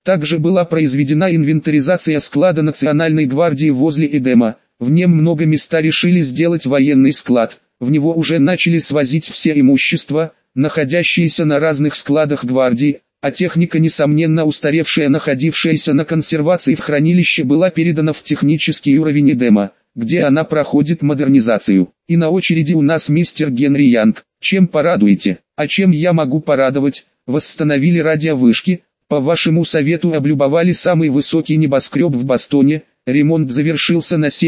Также была произведена инвентаризация склада Национальной гвардии возле Эдема. В нем много места решили сделать военный склад. В него уже начали свозить все имущество, находящееся на разных складах гвардии, а техника, несомненно устаревшая, находившаяся на консервации в хранилище, была передана в технический уровень Эдема, где она проходит модернизацию. И на очереди у нас мистер Генри Янг. Чем порадуете? А чем я могу порадовать? Восстановили радиовышки, по вашему совету облюбовали самый высокий небоскреб в Бостоне, ремонт завершился на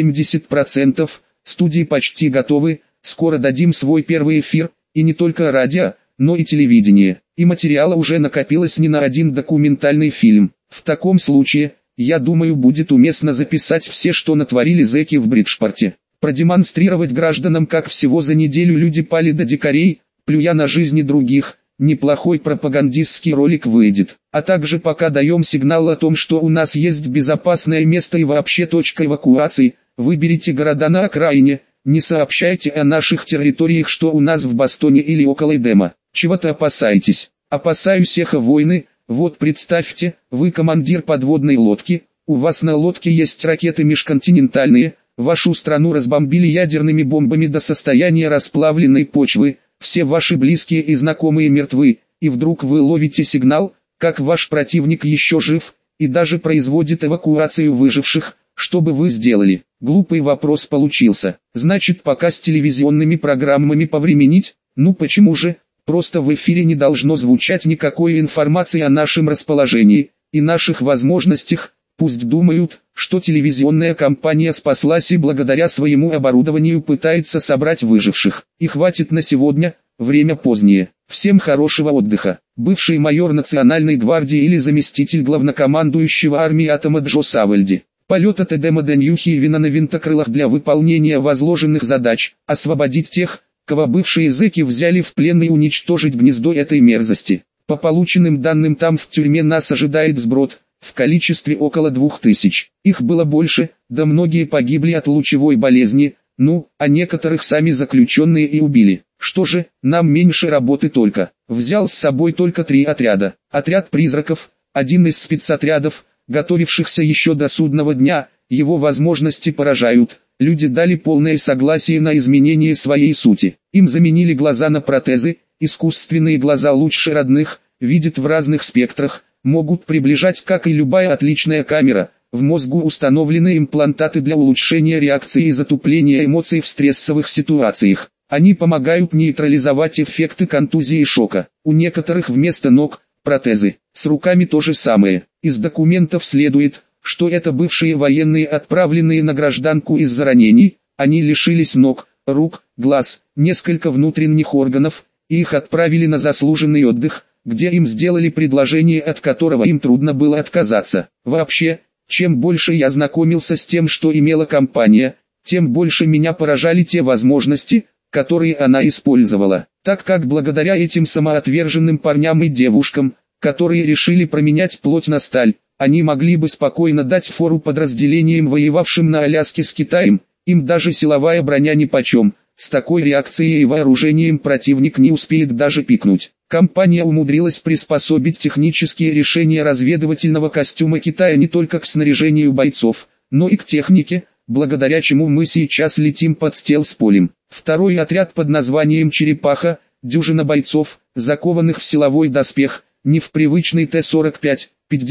70%, студии почти готовы, скоро дадим свой первый эфир, и не только радио, но и телевидение, и материала уже накопилось не на один документальный фильм. В таком случае, я думаю, будет уместно записать все, что натворили зэки в Бриджпорте, продемонстрировать гражданам, как всего за неделю люди пали до дикарей, плюя на жизни других. Неплохой пропагандистский ролик выйдет. А также пока даем сигнал о том, что у нас есть безопасное место и вообще точка эвакуации, выберите города на окраине, не сообщайте о наших территориях, что у нас в Бостоне или около Эдема. Чего-то опасаетесь? Опасаюсь эхо войны. Вот представьте, вы командир подводной лодки, у вас на лодке есть ракеты межконтинентальные, вашу страну разбомбили ядерными бомбами до состояния расплавленной почвы, все ваши близкие и знакомые мертвы, и вдруг вы ловите сигнал, как ваш противник еще жив, и даже производит эвакуацию выживших. Что бы вы сделали? Глупый вопрос получился. Значит, пока с телевизионными программами повременить? Ну почему же? Просто в эфире не должно звучать никакой информации о нашем расположении и наших возможностях. Пусть думают, что телевизионная компания спаслась и благодаря своему оборудованию пытается собрать выживших. И хватит на сегодня, время позднее. Всем хорошего отдыха. Бывший майор Национальной гвардии или заместитель главнокомандующего армии Атома Джо Савальди. Полет от Эдема до Нью-Хейвена на винтокрылах для выполнения возложенных задач. Освободить тех, кого бывшие зэки взяли в плен, и уничтожить гнездо этой мерзости. По полученным данным, там в тюрьме нас ожидает сброд. В количестве около 2000. Их было больше, да многие погибли от лучевой болезни, а некоторых сами заключенные и убили. Что же, нам меньше работы только. Взял с собой только 3 отряда. Отряд призраков, один из спецотрядов, готовившихся еще до судного дня, его возможности поражают. Люди дали полное согласие на изменение своей сути. Им заменили глаза на протезы, искусственные глаза лучше родных, видят в разных спектрах, могут приближать, как и любая отличная камера. В мозгу установлены имплантаты для улучшения реакции и затупления эмоций в стрессовых ситуациях. Они помогают нейтрализовать эффекты контузии и шока. У некоторых вместо ног – протезы. С руками то же самое. Из документов следует, что это бывшие военные, отправленные на гражданку из-за ранений. Они лишились ног, рук, глаз, несколько внутренних органов, и их отправили на заслуженный отдых, где им сделали предложение, от которого им трудно было отказаться. Вообще, чем больше я знакомился с тем, что имела компания, тем больше меня поражали те возможности, которые она использовала. Так как благодаря этим самоотверженным парням и девушкам, которые решили променять плоть на сталь, они могли бы спокойно дать фору подразделениям, воевавшим на Аляске с Китаем, им даже силовая броня нипочем. С такой реакцией и вооружением противник не успеет даже пикнуть. Компания умудрилась приспособить технические решения разведывательного костюма Китая не только к снаряжению бойцов, но и к технике, благодаря чему мы сейчас летим под стелс-полем. Второй отряд под названием «Черепаха», дюжина бойцов, закованных в силовой доспех, не в привычный Т-45,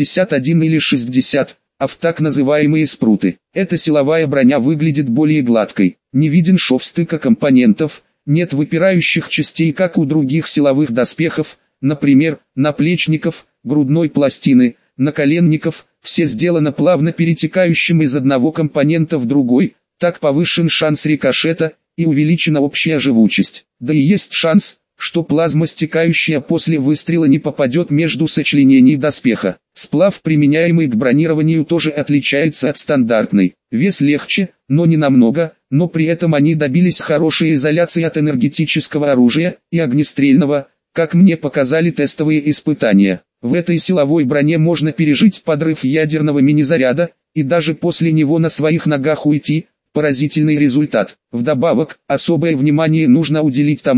51 или 60, а в так называемые спруты. Эта силовая броня выглядит более гладкой, не виден шов стыка компонентов, нет выпирающих частей, как у других силовых доспехов, например, наплечников, грудной пластины, наколенников, все сделано плавно перетекающим из одного компонента в другой, так повышен шанс рикошета и увеличена общая живучесть. Да и есть шанс, что плазма, стекающая после выстрела, не попадет между сочленений доспеха. Сплав, применяемый к бронированию, тоже отличается от стандартной. Вес легче, но не намного, но при этом они добились хорошей изоляции от энергетического оружия и огнестрельного, как мне показали тестовые испытания. В этой силовой броне можно пережить подрыв ядерного мини-заряда, и даже после него на своих ногах уйти. Поразительный результат. Вдобавок, особое внимание нужно уделить тому,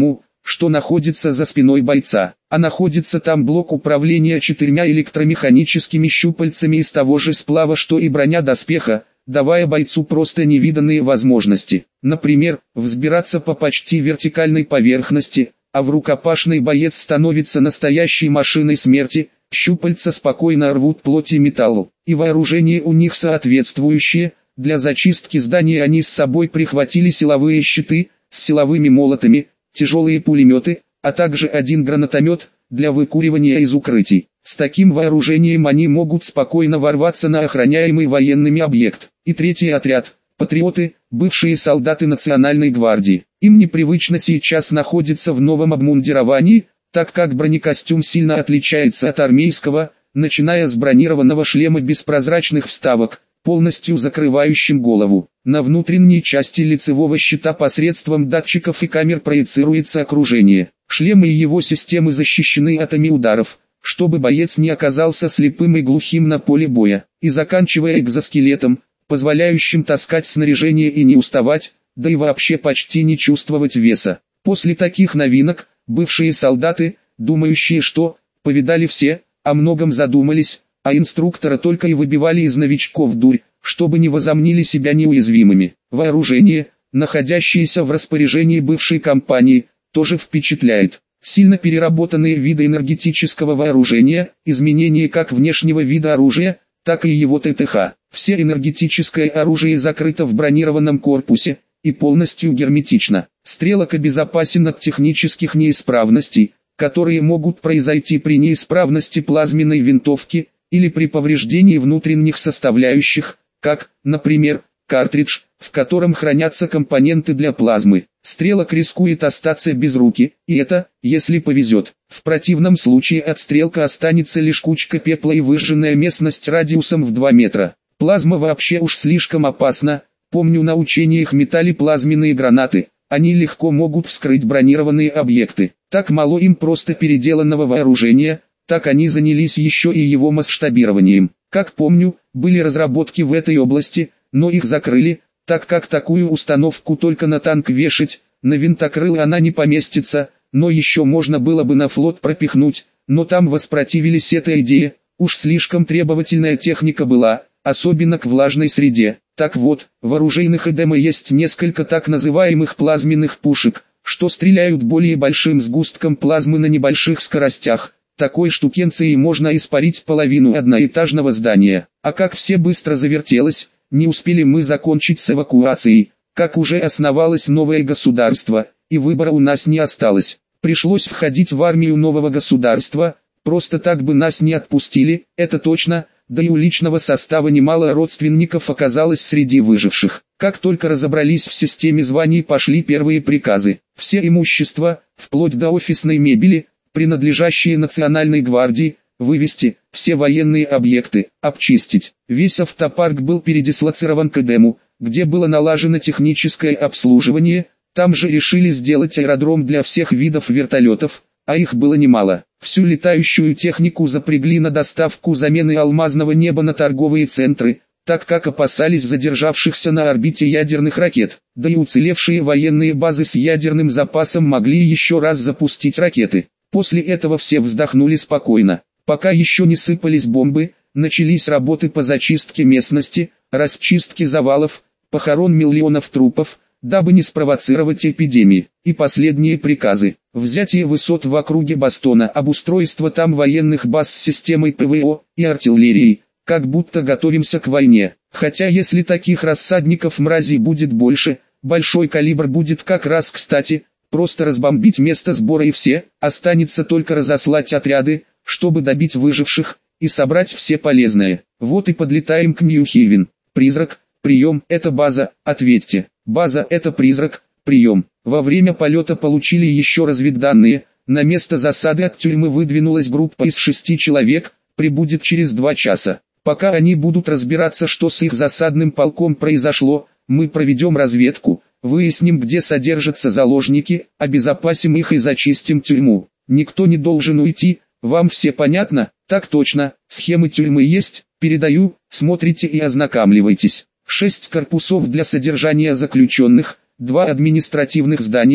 что находится за спиной бойца, а находится там блок управления 4 электромеханическими щупальцами из того же сплава, что и броня доспеха, давая бойцу просто невиданные возможности. Например, взбираться по почти вертикальной поверхности, а в рукопашный боец становится настоящей машиной смерти, щупальца спокойно рвут плоть и металлу, и вооружение у них соответствующее. Для зачистки здания они с собой прихватили силовые щиты с силовыми молотами, тяжелые пулеметы, а также один гранатомет для выкуривания из укрытий. С таким вооружением они могут спокойно ворваться на охраняемый военными объект. И третий отряд – патриоты, бывшие солдаты Национальной гвардии. Им непривычно сейчас находиться в новом обмундировании, так как бронекостюм сильно отличается от армейского, начиная с бронированного шлема без прозрачных вставок, полностью закрывающим голову. На внутренней части лицевого щита посредством датчиков и камер проецируется окружение. Шлемы и его системы защищены от ударов, чтобы боец не оказался слепым и глухим на поле боя, и заканчивая экзоскелетом, позволяющим таскать снаряжение и не уставать, да и вообще почти не чувствовать веса. После таких новинок, бывшие солдаты, думающие, что повидали все, о многом задумались, а инструктора только и выбивали из новичков дурь, чтобы не возомнили себя неуязвимыми. Вооружение, находящееся в распоряжении бывшей компании, тоже впечатляет. Сильно переработанные виды энергетического вооружения, изменение как внешнего вида оружия, так и его ТТХ. Все энергетическое оружие закрыто в бронированном корпусе и полностью герметично. Стрелок обезопасен от технических неисправностей, которые могут произойти при неисправности плазменной винтовки или при повреждении внутренних составляющих, как, например, картридж, в котором хранятся компоненты для плазмы. Стрелок рискует остаться без руки, и это, если повезет. В противном случае от стрелка останется лишь кучка пепла и выжженная местность радиусом в 2 метра. Плазма вообще уж слишком опасна. Помню, на учениях метали плазменные гранаты. Они легко могут вскрыть бронированные объекты. Так мало им просто переделанного вооружения, так они занялись еще и его масштабированием. Как помню, были разработки в этой области, но их закрыли, так как такую установку только на танк вешать, на винтокрылы она не поместится, но еще можно было бы на флот пропихнуть, но там воспротивились этой идее, уж слишком требовательная техника была, особенно к влажной среде. Так вот, в оружейных ЭДМ есть несколько так называемых плазменных пушек, что стреляют более большим сгустком плазмы на небольших скоростях. Такой штукенцией можно испарить половину одноэтажного здания. А как все быстро завертелось, не успели мы закончить с эвакуацией, как уже основалось новое государство, и выбора у нас не осталось. Пришлось входить в армию нового государства, просто так бы нас не отпустили, это точно, да и у личного состава немало родственников оказалось среди выживших. Как только разобрались в системе званий, пошли первые приказы. Все имущество, вплоть до офисной мебели, принадлежащие Национальной гвардии, вывести, все военные объекты, обчистить. Весь автопарк был передислоцирован к Эдему, где было налажено техническое обслуживание, там же решили сделать аэродром для всех видов вертолетов, а их было немало. Всю летающую технику запрягли на доставку замены алмазного неба на торговые центры, так как опасались задержавшихся на орбите ядерных ракет, да и уцелевшие военные базы с ядерным запасом могли еще раз запустить ракеты. После этого все вздохнули спокойно. Пока еще не сыпались бомбы, начались работы по зачистке местности, расчистке завалов, похорон миллионов трупов, дабы не спровоцировать эпидемии. И последние приказы: взятие высот в округе Бостона, обустройство там военных баз с системой ПВО и артиллерией, как будто готовимся к войне. Хотя если таких рассадников мразей будет больше, большой калибр будет как раз кстати. Просто разбомбить место сбора и все, останется только разослать отряды, чтобы добить выживших, и собрать все полезное. Вот и подлетаем к Нью-Хейвен. Призрак, прием, это база, ответьте. База, это призрак, прием. Во время полета получили еще разведданные, на место засады от тюрьмы выдвинулась группа из 6 человек, прибудет через 2 часа. Пока они будут разбираться, что с их засадным полком произошло, мы проведем разведку. Выясним, где содержатся заложники, обезопасим их и зачистим тюрьму. Никто не должен уйти, вам все понятно? Так точно, схемы тюрьмы есть, передаю, смотрите и ознакомливайтесь. 6 корпусов для содержания заключенных, 2 административных здания,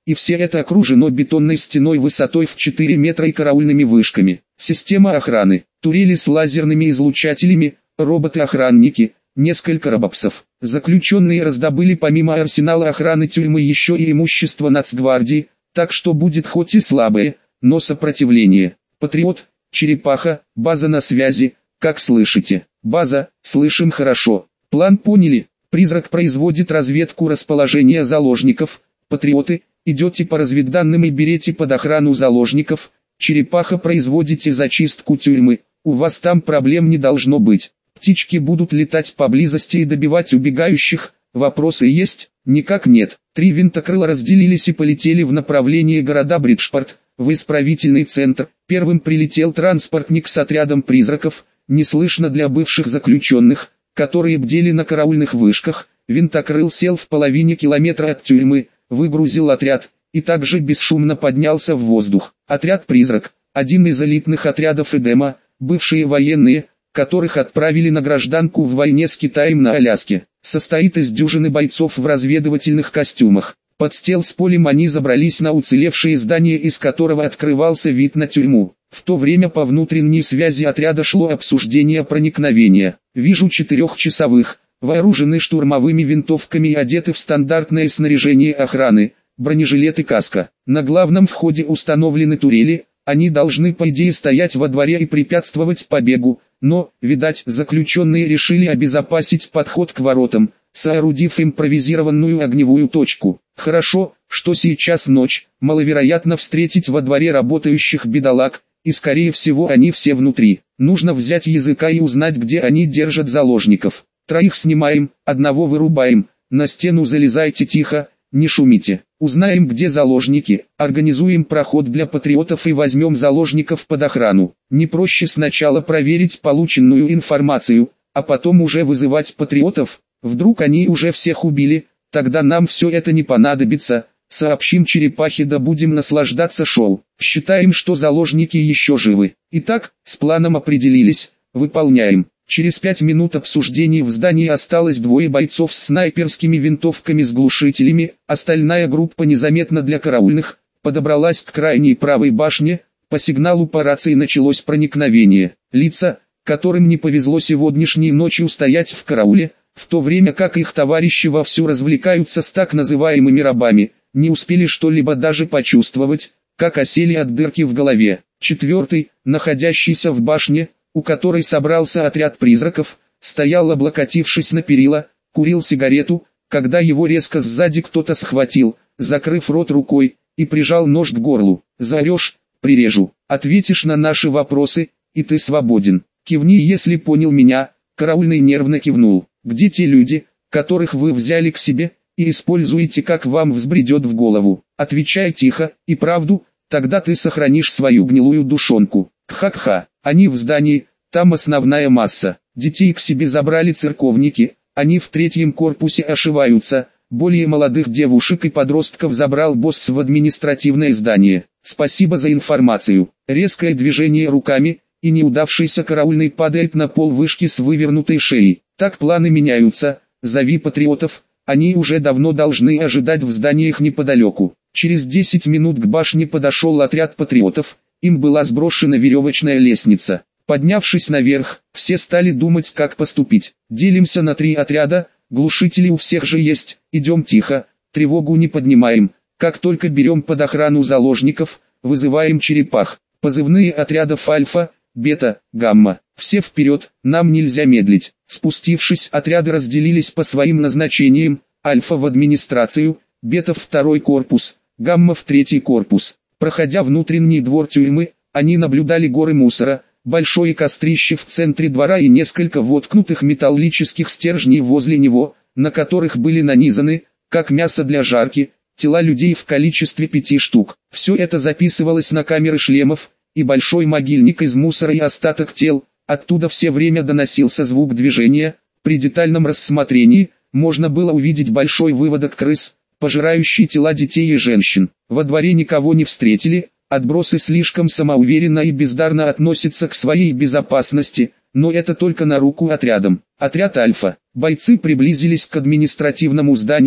и все это окружено бетонной стеной высотой в 4 метра и караульными вышками. Система охраны, турели с лазерными излучателями, роботы-охранники, несколько робопсов. Заключенные раздобыли помимо арсенала охраны тюрьмы еще и имущество Нацгвардии, так что будет хоть и слабое, но сопротивление. Патриот, Черепаха, база на связи, как слышите? База, слышим хорошо. План поняли? Призрак производит разведку расположения заложников. Патриоты, идете по разведданным и берете под охрану заложников. Черепаха, производите зачистку тюрьмы. У вас там проблем не должно быть. Птички будут летать поблизости и добивать убегающих. Вопросы есть? Никак нет. 3 винтокрыла разделились и полетели в направлении города Бриджпорт, в исправительный центр. Первым прилетел транспортник с отрядом призраков, неслышно для бывших заключенных, которые бдели на караульных вышках. Винтокрыл сел в половине километра от тюрьмы, выгрузил отряд, и также бесшумно поднялся в воздух. Отряд «Призрак», один из элитных отрядов Эдема, бывшие военные, которых отправили на гражданку в войне с Китаем на Аляске, состоит из дюжины бойцов в разведывательных костюмах. Под стелс-полем они забрались на уцелевшее здание, из которого открывался вид на тюрьму. В то время по внутренней связи отряда шло обсуждение проникновения. Вижу 4-часовых, вооружены штурмовыми винтовками и одеты в стандартное снаряжение охраны, бронежилет и каска. На главном входе установлены турели, они должны по идее стоять во дворе и препятствовать побегу, но, видать, заключенные решили обезопасить подход к воротам, соорудив импровизированную огневую точку. Хорошо, что сейчас ночь, маловероятно встретить во дворе работающих бедолаг, и скорее всего они все внутри. Нужно взять языка и узнать, где они держат заложников. 3 снимаем, 1 вырубаем, на стену залезайте тихо, не шумите. Узнаем, где заложники, организуем проход для патриотов и возьмем заложников под охрану. Не проще сначала проверить полученную информацию, а потом уже вызывать патриотов? Вдруг они уже всех убили, тогда нам все это не понадобится. Сообщим Черепахе, да будем наслаждаться шоу. Считаем, что заложники еще живы. Итак, с планом определились, выполняем. Через 5 минут обсуждений в здании осталось 2 бойцов с снайперскими винтовками с глушителями, остальная группа незаметно для караульных, подобралась к крайней правой башне, по сигналу по рации началось проникновение. Лица, которым не повезло сегодняшней ночью стоять в карауле, в то время как их товарищи вовсю развлекаются с так называемыми рабами, не успели что-либо даже почувствовать, как осели от дырки в голове. 4-й, находящийся в башне, у которой собрался отряд призраков, стоял облокотившись на перила, курил сигарету, когда его резко сзади кто-то схватил, закрыв рот рукой, и прижал нож к горлу. «Заорешь, прирежу, ответишь на наши вопросы, и ты свободен. Кивни, если понял меня». Караульный нервно кивнул. «Где те люди, которых вы взяли к себе, и используете, как вам взбредет в голову? Отвечай тихо, и правду, тогда ты сохранишь свою гнилую душонку». «Ха-ха, они в здании, там основная масса. Детей к себе забрали церковники, они в 3-м корпусе ошиваются. Более молодых девушек и подростков забрал босс в административное здание. Спасибо за информацию». Резкое движение руками, и неудавшийся караульный падает на пол вышки с вывернутой шеей. «Так планы меняются, зови патриотов, они уже давно должны ожидать в зданиях неподалеку». Через 10 минут к башне подошел отряд патриотов. Им была сброшена веревочная лестница. Поднявшись наверх, все стали думать, как поступить. «Делимся на 3 отряда, глушители у всех же есть, идем тихо, тревогу не поднимаем. Как только берем под охрану заложников, вызываем черепах. Позывные отрядов Альфа, Бета, Гамма. Все вперед, нам нельзя медлить». Спустившись, отряды разделились по своим назначениям. Альфа в администрацию, Бета в 2-й корпус, Гамма в 3-й корпус. Проходя внутренний двор тюрьмы, они наблюдали горы мусора, большое кострище в центре двора и несколько воткнутых металлических стержней возле него, на которых были нанизаны, как мясо для жарки, тела людей в количестве 5 штук. Все это записывалось на камеры шлемов, и большой могильник из мусора и остаток тел, оттуда все время доносился звук движения. При детальном рассмотрении, можно было увидеть большой выводок крыс, пожирающий тела детей и женщин. Во дворе никого не встретили, отбросы слишком самоуверенно и бездарно относятся к своей безопасности, но это только на руку отрядам. Отряд Альфа. Бойцы приблизились к административному зданию,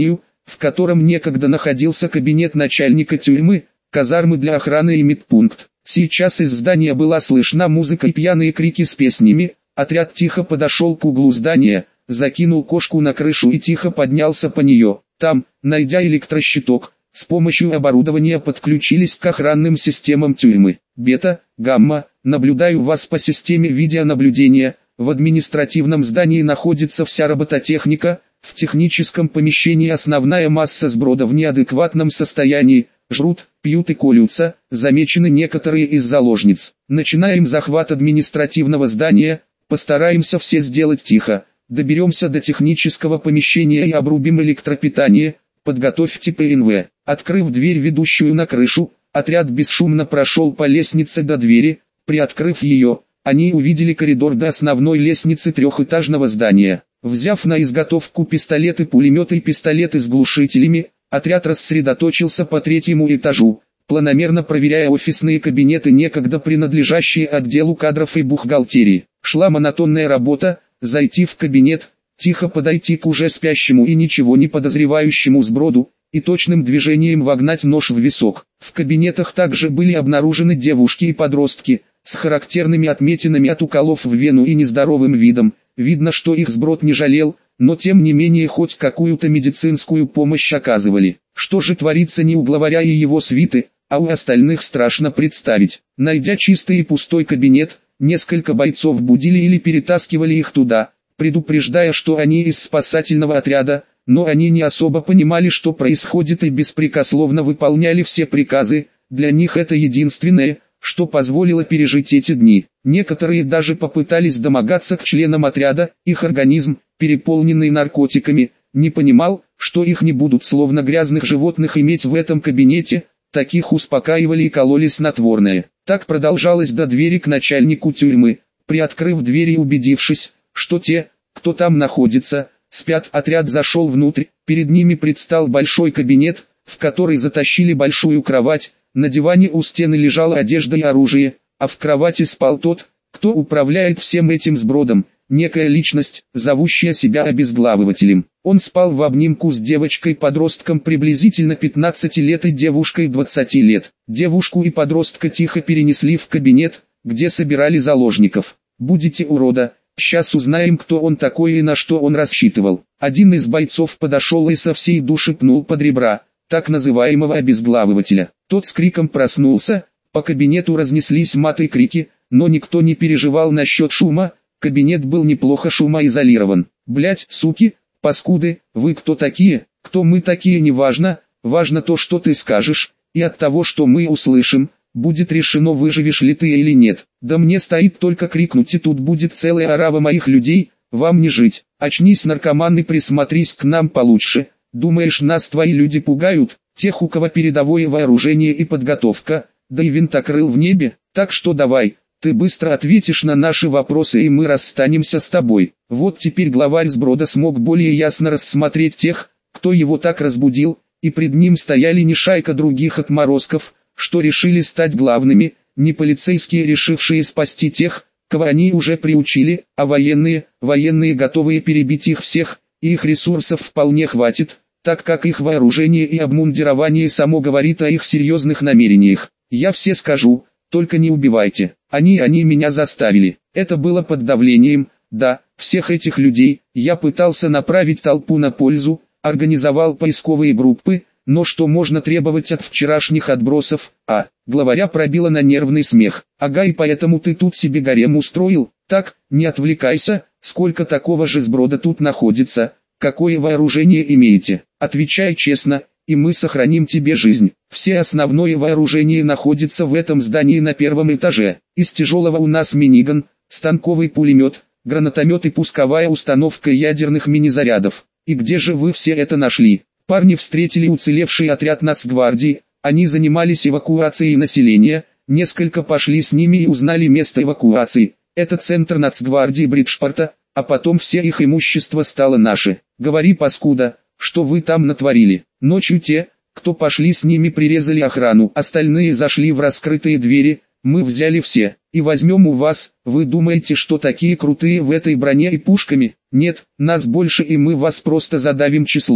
в котором некогда находился кабинет начальника тюрьмы, казармы для охраны и медпункт. Сейчас из здания была слышна музыка и пьяные крики с песнями. Отряд тихо подошел к углу здания, закинул кошку на крышу и тихо поднялся по нее. Там, найдя электрощиток, с помощью оборудования подключились к охранным системам тюрьмы. Бета, гамма, наблюдаю вас по системе видеонаблюдения. В административном здании находится вся робототехника. В техническом помещении основная масса сброда в неадекватном состоянии. Жрут, пьют и колются. Замечены некоторые из заложниц. Начинаем захват административного здания. Постараемся все сделать тихо. Доберемся до технического помещения и обрубим электропитание. Подготовьте ПНВ. Открыв дверь, ведущую на крышу, отряд бесшумно прошел по лестнице до двери. Приоткрыв ее, они увидели коридор до основной лестницы трехэтажного здания. Взяв на изготовку пистолеты, пулеметы и пистолеты с глушителями, отряд рассредоточился по третьему этажу, планомерно проверяя офисные кабинеты, некогда принадлежащие отделу кадров и бухгалтерии. Шла монотонная работа: зайти в кабинет, тихо подойти к уже спящему и ничего не подозревающему сброду, и точным движением вогнать нож в висок. В кабинетах также были обнаружены девушки и подростки, с характерными отметинами от уколов в вену и нездоровым видом. Видно, что их сброд не жалел, но тем не менее хоть какую-то медицинскую помощь оказывали. Что же творится не у главаря и его свиты, а у остальных страшно представить. Найдя чистый и пустой кабинет, несколько бойцов будили или перетаскивали их туда, предупреждая, что они из спасательного отряда, но они не особо понимали, что происходит, и беспрекословно выполняли все приказы. Для них это единственное, что позволило пережить эти дни. Некоторые даже попытались домогаться к членам отряда. Их организм, переполненный наркотиками, не понимал, что их не будут словно грязных животных иметь в этом кабинете. Таких успокаивали и кололи снотворное. Так продолжалось до двери к начальнику тюрьмы. Приоткрыв дверь и убедившись, что те, кто там находится, спят, отряд зашел внутрь. Перед ними предстал большой кабинет, в который затащили большую кровать. На диване у стены лежала одежда и оружие, а в кровати спал тот, кто управляет всем этим сбродом, некая личность, зовущая себя обезглавывателем. Он спал в обнимку с девочкой-подростком приблизительно 15 лет и девушкой 20 лет. Девушку и подростка тихо перенесли в кабинет, где собирали заложников. «Будете урода, сейчас узнаем, кто он такой и на что он рассчитывал». Один из бойцов подошел и со всей души пнул под ребра так называемого обезглавывателя. Тот с криком проснулся, по кабинету разнеслись маты и крики, но никто не переживал насчет шума, кабинет был неплохо шумоизолирован. «Блять, суки, паскуды, вы кто такие, кто мы такие, неважно, важно то, что ты скажешь, и от того, что мы услышим, будет решено, выживешь ли ты или нет. Да мне стоит только крикнуть, и тут будет целая орава моих людей, вам не жить. Очнись, наркоман, и присмотрись к нам получше. Думаешь, нас твои люди пугают, тех, у кого передовое вооружение и подготовка, да и винтокрыл в небе? Так что давай, ты быстро ответишь на наши вопросы, и мы расстанемся с тобой». Вот теперь главарь сброда смог более ясно рассмотреть тех, кто его так разбудил, и пред ним стояли не шайка других отморозков, что решили стать главными, не полицейские, решившие спасти тех, кого они уже приучили, а военные, готовые перебить их всех, и их ресурсов вполне хватит, так как их вооружение и обмундирование само говорит о их серьезных намерениях. «Я все скажу, только не убивайте. Они меня заставили». Это было под давлением, да, всех этих людей. Я пытался направить толпу на пользу, организовал поисковые группы, но что можно требовать от вчерашних отбросов? Главаря пробило на нервный смех. «Ага, и поэтому ты тут себе гарем устроил? Так, не отвлекайся, сколько такого же сброда тут находится, какое вооружение имеете? Отвечай честно, и мы сохраним тебе жизнь». Все основное вооружение находится в этом здании на первом этаже. Из тяжелого у нас миниган, станковый пулемет, гранатомет и пусковая установка ядерных мини-зарядов. И где же вы все это нашли? Парни встретили уцелевший отряд нацгвардии, они занимались эвакуацией населения, несколько пошли с ними и узнали место эвакуации. Это центр нацгвардии Бриджпорта, а потом все их имущество стало наше. Говори, паскуда, что вы там натворили? Ночью те, кто пошли с ними, прирезали охрану, остальные зашли в раскрытые двери, мы взяли все, и возьмем у вас. Вы думаете, что такие крутые в этой броне и пушками? Нет, нас больше, и мы вас просто задавим числом.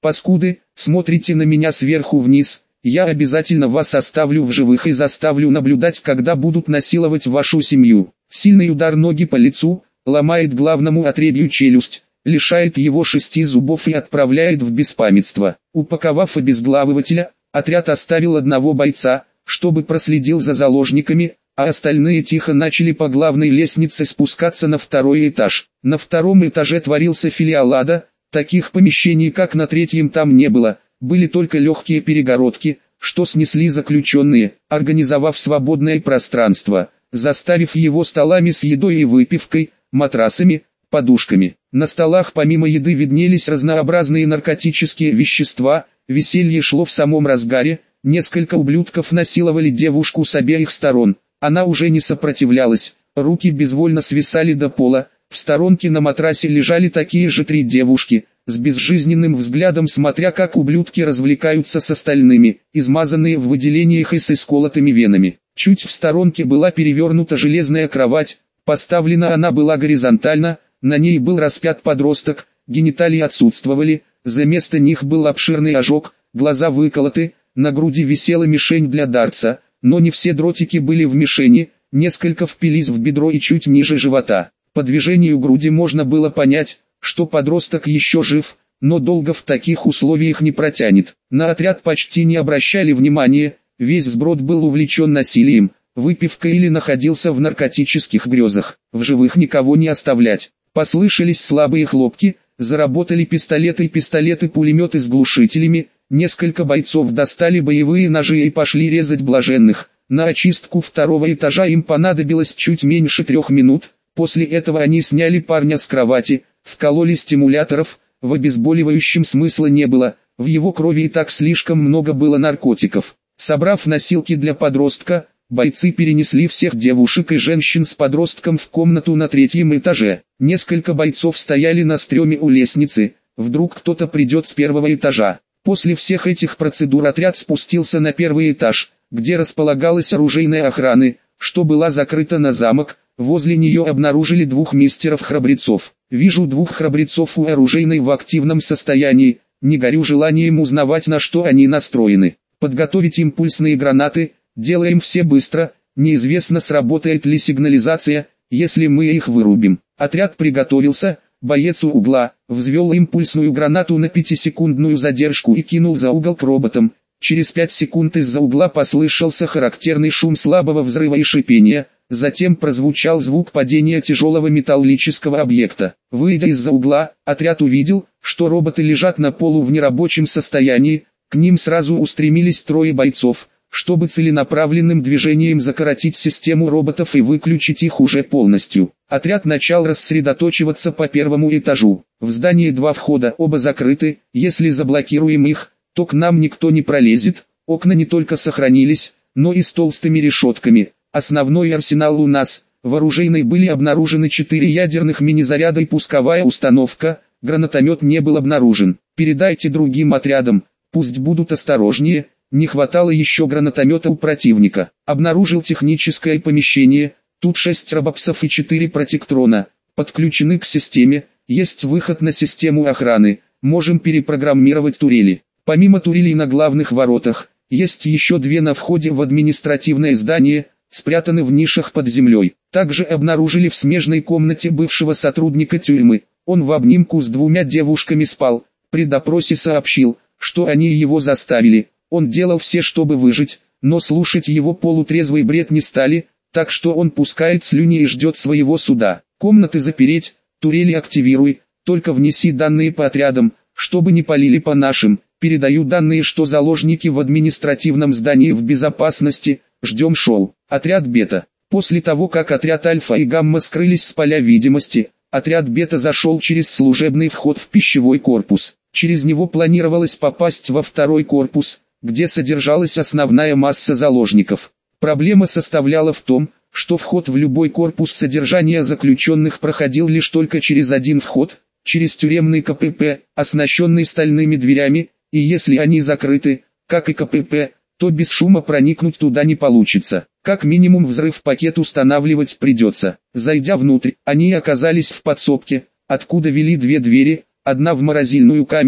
Паскуды, смотрите на меня сверху вниз, я обязательно вас оставлю в живых и заставлю наблюдать, когда будут насиловать вашу семью. Сильный удар ноги по лицу, ломает главному отребью челюсть, лишает его 6 зубов и отправляет в беспамятство. Упаковав обезглавывателя, отряд оставил одного бойца, чтобы проследил за заложниками, а остальные тихо начали по главной лестнице спускаться на второй этаж. На втором этаже творился филиал ада, таких помещений как на третьем там не было, были только легкие перегородки, что снесли заключенные, организовав свободное пространство, заставив его столами с едой и выпивкой, матрасами, подушками. На столах помимо еды виднелись разнообразные наркотические вещества, веселье шло в самом разгаре, несколько ублюдков насиловали девушку с обеих сторон. Она уже не сопротивлялась, руки безвольно свисали до пола, в сторонке на матрасе лежали такие же 3 девушки, с безжизненным взглядом смотря как ублюдки развлекаются с остальными, измазанные в выделениях и с исколотыми венами. Чуть в сторонке была перевернута железная кровать, поставлена она была горизонтально, на ней был распят подросток, гениталии отсутствовали, за место них был обширный ожог, глаза выколоты, на груди висела мишень для дартса, но не все дротики были в мишени, несколько впились в бедро и чуть ниже живота. По движению груди можно было понять, что подросток еще жив, но долго в таких условиях не протянет. На отряд почти не обращали внимания, весь сброд был увлечен насилием, выпивкой или находился в наркотических грезах. В живых никого не оставлять. Послышались слабые хлопки, заработали пистолеты-пулеметы с глушителями, несколько бойцов достали боевые ножи и пошли резать блаженных. На очистку второго этажа им понадобилось чуть меньше 3 минут, после этого они сняли парня с кровати, вкололи стимуляторов, в обезболивающем смысла не было, в его крови и так слишком много было наркотиков. Собрав носилки для подростка, бойцы перенесли всех девушек и женщин с подростком в комнату на 3-м этаже. Несколько бойцов стояли на стреме у лестницы, вдруг кто-то придет с 1-го этажа. После всех этих процедур отряд спустился на 1-й этаж, где располагалась оружейная охрана, что была закрыта на замок. Возле нее обнаружили 2 мистеров-храбрецов. Вижу 2 храбрецов у оружейной в активном состоянии, не горю желанием узнавать, на что они настроены. Подготовить импульсные гранаты, делаем все быстро, неизвестно, сработает ли сигнализация, если мы их вырубим. Отряд приготовился, боец у угла, взвел импульсную гранату на 5-секундную задержку и кинул за угол к роботам. Через 5 секунд из-за угла послышался характерный шум слабого взрыва и шипения. Затем прозвучал звук падения тяжелого металлического объекта. Выйдя из-за угла, отряд увидел, что роботы лежат на полу в нерабочем состоянии, к ним сразу устремились 3 бойцов, чтобы целенаправленным движением закоротить систему роботов и выключить их уже полностью. Отряд начал рассредоточиваться по 1-му этажу. В здании 2 входа, оба закрыты, если заблокируем их, то к нам никто не пролезет, окна не только сохранились, но и с толстыми решетками. Основной арсенал у нас. В оружейной были обнаружены 4 ядерных мини-заряда и пусковая установка, гранатомет не был обнаружен. Передайте другим отрядам, пусть будут осторожнее, не хватало еще гранатомета у противника. Обнаружил техническое помещение, тут 6 робопсов и 4 протектрона, подключены к системе, есть выход на систему охраны, можем перепрограммировать турели. Помимо турелей на главных воротах, есть еще 2 на входе в административное здание, спрятаны в нишах под землей. Также обнаружили в смежной комнате бывшего сотрудника тюрьмы. Он в обнимку с 2 девушками спал. При допросе сообщил, что они его заставили. Он делал все, чтобы выжить, но слушать его полутрезвый бред не стали, так что он пускает слюни и ждет своего суда. Комнаты запереть, турели активируй, только внеси данные по отрядам, чтобы не палили по нашим. Передаю данные, что заложники в административном здании в безопасности. Ждем шоу. Отряд Бета. После того, как отряд Альфа и Гамма скрылись с поля видимости, отряд Бета зашел через служебный вход в пищевой корпус. Через него планировалось попасть во 2-й корпус, где содержалась основная масса заложников. Проблема составляла в том, что вход в любой корпус содержания заключенных проходил лишь только через один вход, через тюремный КПП, оснащенный стальными дверями, и если они закрыты, как и КПП, то без шума проникнуть туда не получится. Как минимум взрыв-пакет устанавливать придется. Зайдя внутрь, они оказались в подсобке, откуда вели 2 двери, одна в морозильную камеру,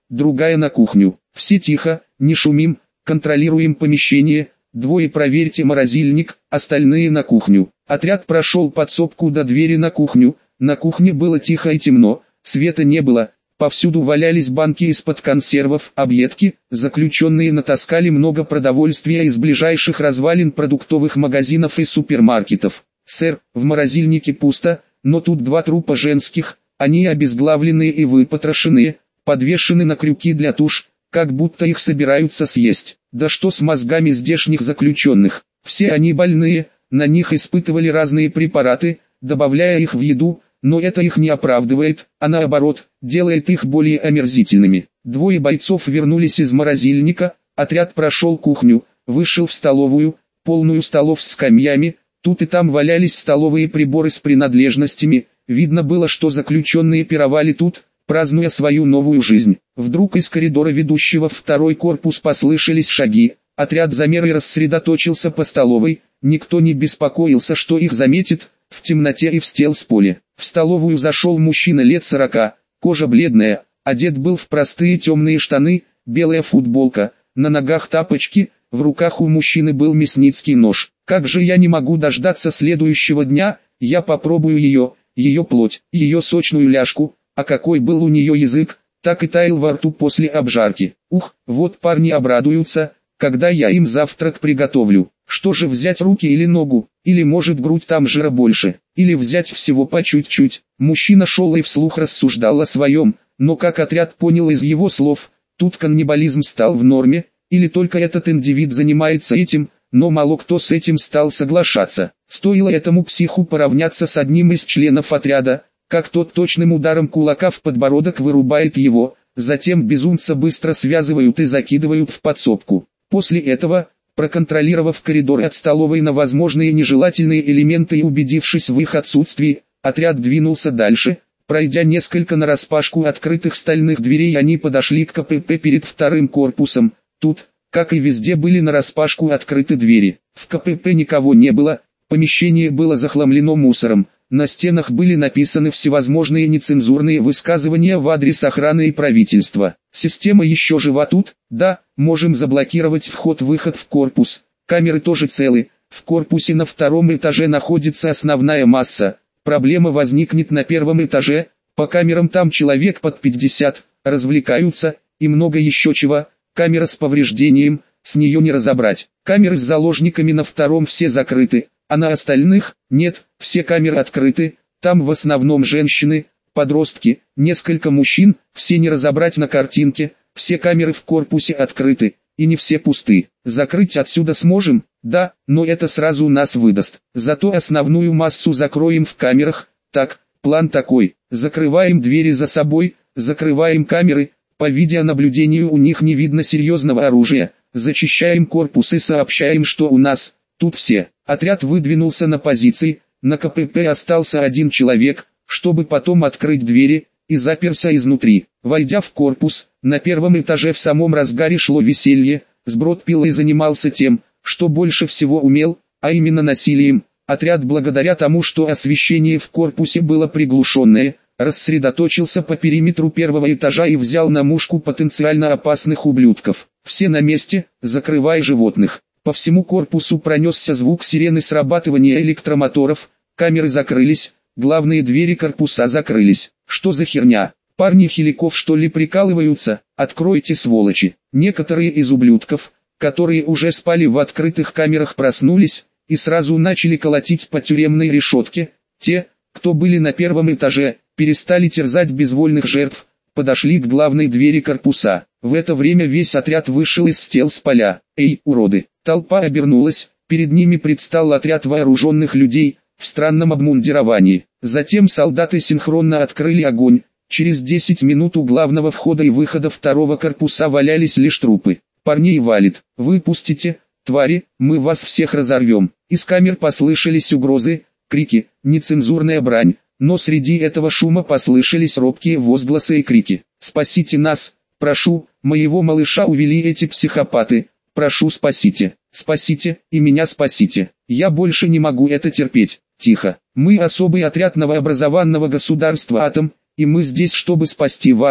другая на кухню. Все тихо, не шумим, контролируем помещение, двое проверьте морозильник, остальные на кухню. Отряд прошел подсобку до двери на кухню. На кухне было тихо и темно, света не было. Повсюду валялись банки из-под консервов, объедки, заключенные натаскали много продовольствия из ближайших развалин продуктовых магазинов и супермаркетов. «Сэр, в морозильнике пусто, но тут два трупа женских, они обезглавленные и выпотрошенные, подвешены на крюки для туш, как будто их собираются съесть. Да что с мозгами здешних заключенных, все они больные, на них испытывали разные препараты, добавляя их в еду, но это их не оправдывает, а наоборот, делает их более омерзительными». Двое бойцов вернулись из морозильника, отряд прошел кухню, вышел в столовую, полную столов с скамьями, тут и там валялись столовые приборы с принадлежностями, видно было, что заключенные пировали тут, празднуя свою новую жизнь. Вдруг из коридора ведущего в второй корпус послышались шаги, отряд замер и рассредоточился по столовой, никто не беспокоился, что их заметит, в темноте и встал с поля. В столовую зашел мужчина лет 40, кожа бледная, одет был в простые темные штаны, белая футболка, на ногах тапочки, в руках у мужчины был мясницкий нож. «Как же я не могу дождаться следующего дня, я попробую ее плоть, ее сочную ляжку, а какой был у нее язык, так и таял во рту после обжарки. Ух, вот парни обрадуются, когда я им завтрак приготовлю. Что же взять, руки или ногу, или может грудь, там жира больше, или взять всего по чуть-чуть». Мужчина шел и вслух рассуждал о своем, но как отряд понял из его слов, тут каннибализм стал в норме, или только этот индивид занимается этим, но мало кто с этим стал соглашаться. Стоило этому психу поравняться с одним из членов отряда, как тот точным ударом кулака в подбородок вырубает его, затем безумца быстро связывают и закидывают в подсобку. После этого, проконтролировав коридор от столовой на возможные нежелательные элементы и убедившись в их отсутствии, отряд двинулся дальше. Пройдя несколько нараспашку открытых стальных дверей, они подошли к КПП перед вторым корпусом. Тут, как и везде, были нараспашку открыты двери. В КПП никого не было, помещение было захламлено мусором, на стенах были написаны всевозможные нецензурные высказывания в адрес охраны и правительства. «Система еще жива тут? Да, можем заблокировать вход-выход в корпус. Камеры тоже целы, в корпусе на втором этаже находится основная масса. Проблема возникнет на первом этаже, по камерам там человек под 50, развлекаются, и много еще чего. Камера с повреждением, с нее не разобрать. Камеры с заложниками на втором все закрыты, а на остальных, нет, все камеры открыты, там в основном женщины, подростки, несколько мужчин, все не разобрать на картинке, все камеры в корпусе открыты, и не все пусты. Закрыть отсюда сможем? Да, но это сразу нас выдаст. Зато основную массу закроем в камерах. Так, план такой: закрываем двери за собой, закрываем камеры, по видеонаблюдению у них не видно серьезного оружия, зачищаем корпус и сообщаем, что у нас тут все». Отряд выдвинулся на позиции, на КПП остался один человек, чтобы потом открыть двери, и заперся изнутри. Войдя в корпус, на первом этаже в самом разгаре шло веселье, сброд пил и занимался тем, что больше всего умел, а именно насилием. Отряд, благодаря тому, что освещение в корпусе было приглушенное, рассредоточился по периметру первого этажа и взял на мушку потенциально опасных ублюдков. «Все на месте, закрывай животных». По всему корпусу пронесся звук сирены срабатывания электромоторов, камеры закрылись, главные двери корпуса закрылись. «Что за херня? Парни Хиликов что ли прикалываются? Откройте, сволочи». Некоторые из ублюдков, которые уже спали в открытых камерах, проснулись и сразу начали колотить по тюремной решетке. Те, кто были на первом этаже, перестали терзать безвольных жертв, подошли к главной двери корпуса. В это время весь отряд вышел из тел с поля. «Эй, уроды!» Толпа обернулась, перед ними предстал отряд вооруженных людей, в странном обмундировании. Затем солдаты синхронно открыли огонь. Через 10 минут у главного входа и выхода второго корпуса валялись лишь трупы. «Парней валит! Выпустите, твари, мы вас всех разорвем!» Из камер послышались угрозы, крики, нецензурная брань. Но среди этого шума послышались робкие возгласы и крики. «Спасите нас! Прошу, моего малыша увели эти психопаты! Прошу, спасите! Спасите, и меня спасите! Я больше не могу это терпеть!» «Тихо! Мы особый отряд новообразованного государства Атом, и мы здесь, чтобы спасти вас!»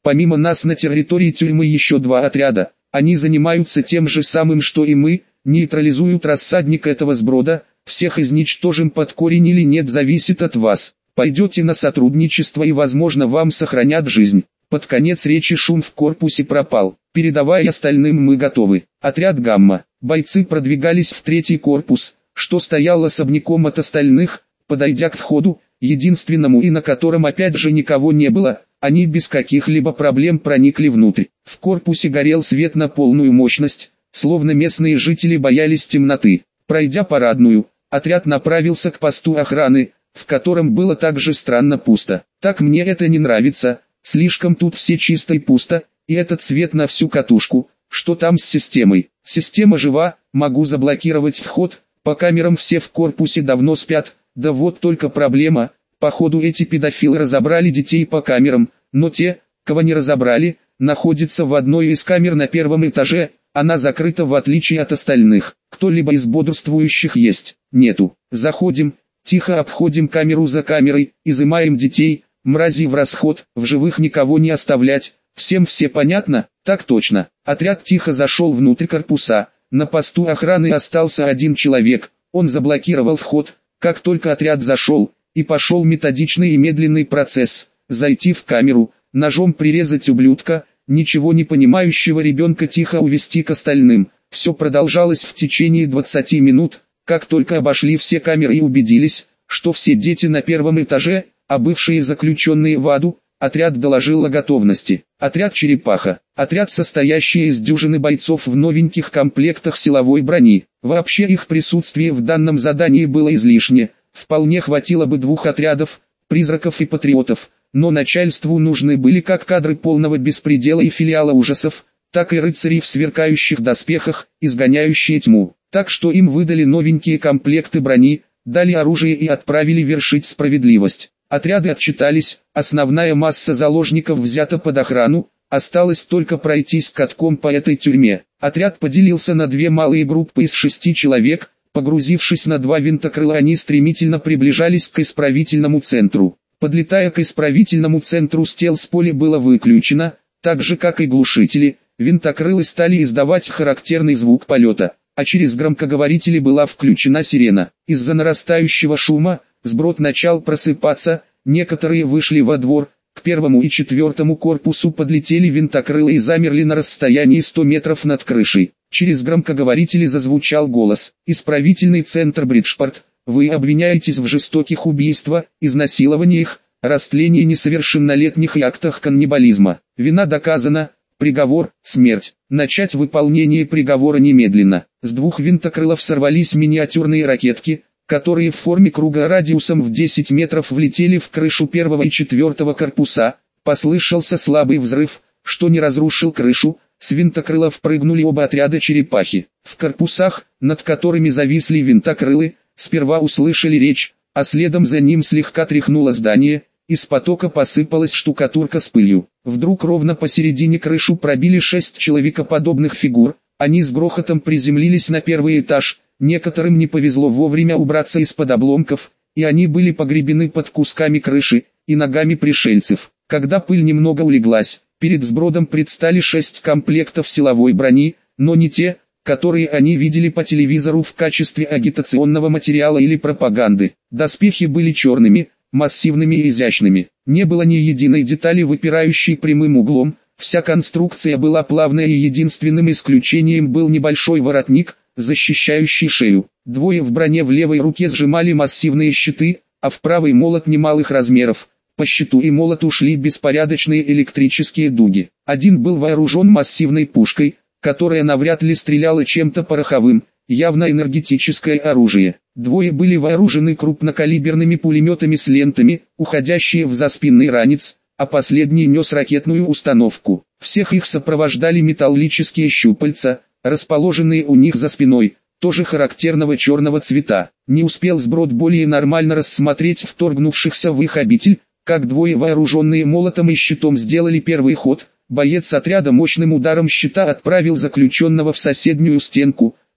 Помимо нас на территории тюрьмы еще 2 отряда. Они занимаются тем же самым, что и мы, нейтрализуют рассадник этого сброда. Всех изничтожим под корень или нет, зависит от вас. Пойдете на сотрудничество и возможно вам сохранят жизнь. Под конец речи шум в корпусе пропал. Передавая остальным, мы готовы. Отряд «Гамма». Бойцы продвигались в 3-й корпус, что стоял особняком от остальных. Подойдя к входу, единственному и на котором опять же никого не было, они без каких-либо проблем проникли внутрь. В корпусе горел свет на полную мощность, словно местные жители боялись темноты. Пройдя парадную, отряд направился к посту охраны, в котором было также странно пусто. Так мне это не нравится, слишком тут все чисто и пусто, и этот свет на всю катушку. Что там с системой? Система жива, могу заблокировать вход, по камерам все в корпусе давно спят. Да вот только проблема, походу эти педофилы разобрали детей по камерам, но те, кого не разобрали, находятся в одной из камер на 1-м этаже, она закрыта в отличие от остальных. Кто-либо из бодрствующих есть? Нету. Заходим, тихо обходим камеру за камерой, изымаем детей, мразей в расход, в живых никого не оставлять. Всем все понятно? Так точно. Отряд тихо зашел внутрь корпуса. На посту охраны остался 1 человек, он заблокировал вход. Как только отряд зашел, и пошел методичный и медленный процесс, зайти в камеру, ножом прирезать ублюдка, ничего не понимающего ребенка тихо увести к остальным. Все продолжалось в течение 20 минут, как только обошли все камеры и убедились, что все дети на 1-м этаже, а бывшие заключенные в аду, отряд доложил о готовности. Отряд «Черепаха». Отряд, состоящий из дюжины бойцов в новеньких комплектах силовой брони. Вообще их присутствие в данном задании было излишне. Вполне хватило бы 2 отрядов, призраков и патриотов. Но начальству нужны были как кадры полного беспредела и филиала ужасов, так и рыцари в сверкающих доспехах, изгоняющие тьму. Так что им выдали новенькие комплекты брони, дали оружие и отправили вершить справедливость. Отряды отчитались, основная масса заложников взята под охрану, осталось только пройтись катком по этой тюрьме. Отряд поделился на 2 малые группы из 6 человек, погрузившись на 2 винтокрыла, они стремительно приближались к исправительному центру. Подлетая к исправительному центру, стелс-поле было выключено, так же как и глушители, винтокрылы стали издавать характерный звук полета, а через громкоговорители была включена сирена. Из-за нарастающего шума, сброд начал просыпаться, некоторые вышли во двор, к 1-му и 4-му корпусу подлетели винтокрылы и замерли на расстоянии 100 метров над крышей. Через громкоговорители зазвучал голос: «Исправительный центр Бриджпорт, вы обвиняетесь в жестоких убийствах, изнасилованиях, растлении несовершеннолетних и актах каннибализма. Вина доказана, приговор – смерть. Начать выполнение приговора немедленно». С 2 винтокрылов сорвались миниатюрные ракетки, которые в форме круга радиусом в 10 метров влетели в крышу 1-го и 4-го корпуса. Послышался слабый взрыв, что не разрушил крышу. С винтокрылов прыгнули оба отряда «Черепахи». В корпусах, над которыми зависли винтокрылы, сперва услышали речь, а следом за ним слегка тряхнуло здание, из потока посыпалась штукатурка с пылью. Вдруг ровно посередине крышу пробили 6 человекоподобных фигур, они с грохотом приземлились на 1-й этаж. Некоторым не повезло вовремя убраться из-под обломков, и они были погребены под кусками крыши и ногами пришельцев. Когда пыль немного улеглась, перед сбродом предстали 6 комплектов силовой брони, но не те, которые они видели по телевизору в качестве агитационного материала или пропаганды. Доспехи были черными, массивными и изящными. Не было ни единой детали, выпирающей прямым углом, вся конструкция была плавная и единственным исключением был небольшой воротник, защищающий шею. 2 в броне в левой руке сжимали массивные щиты, а в правой молот немалых размеров. По щиту и молоту шли беспорядочные электрические дуги. Один был вооружен массивной пушкой, которая навряд ли стреляла чем-то пороховым, явно энергетическое оружие. 2 были вооружены крупнокалиберными пулеметами с лентами, уходящие в заспинный ранец, а последний нес ракетную установку. Всех их сопровождали металлические щупальца, расположенные у них за спиной, тоже характерного черного цвета. Не успел сброд более нормально рассмотреть вторгнувшихся в их обитель, как 2 вооруженные молотом и щитом сделали 1-й ход. Боец отряда мощным ударом щита отправил заключенного в соседнюю стенку,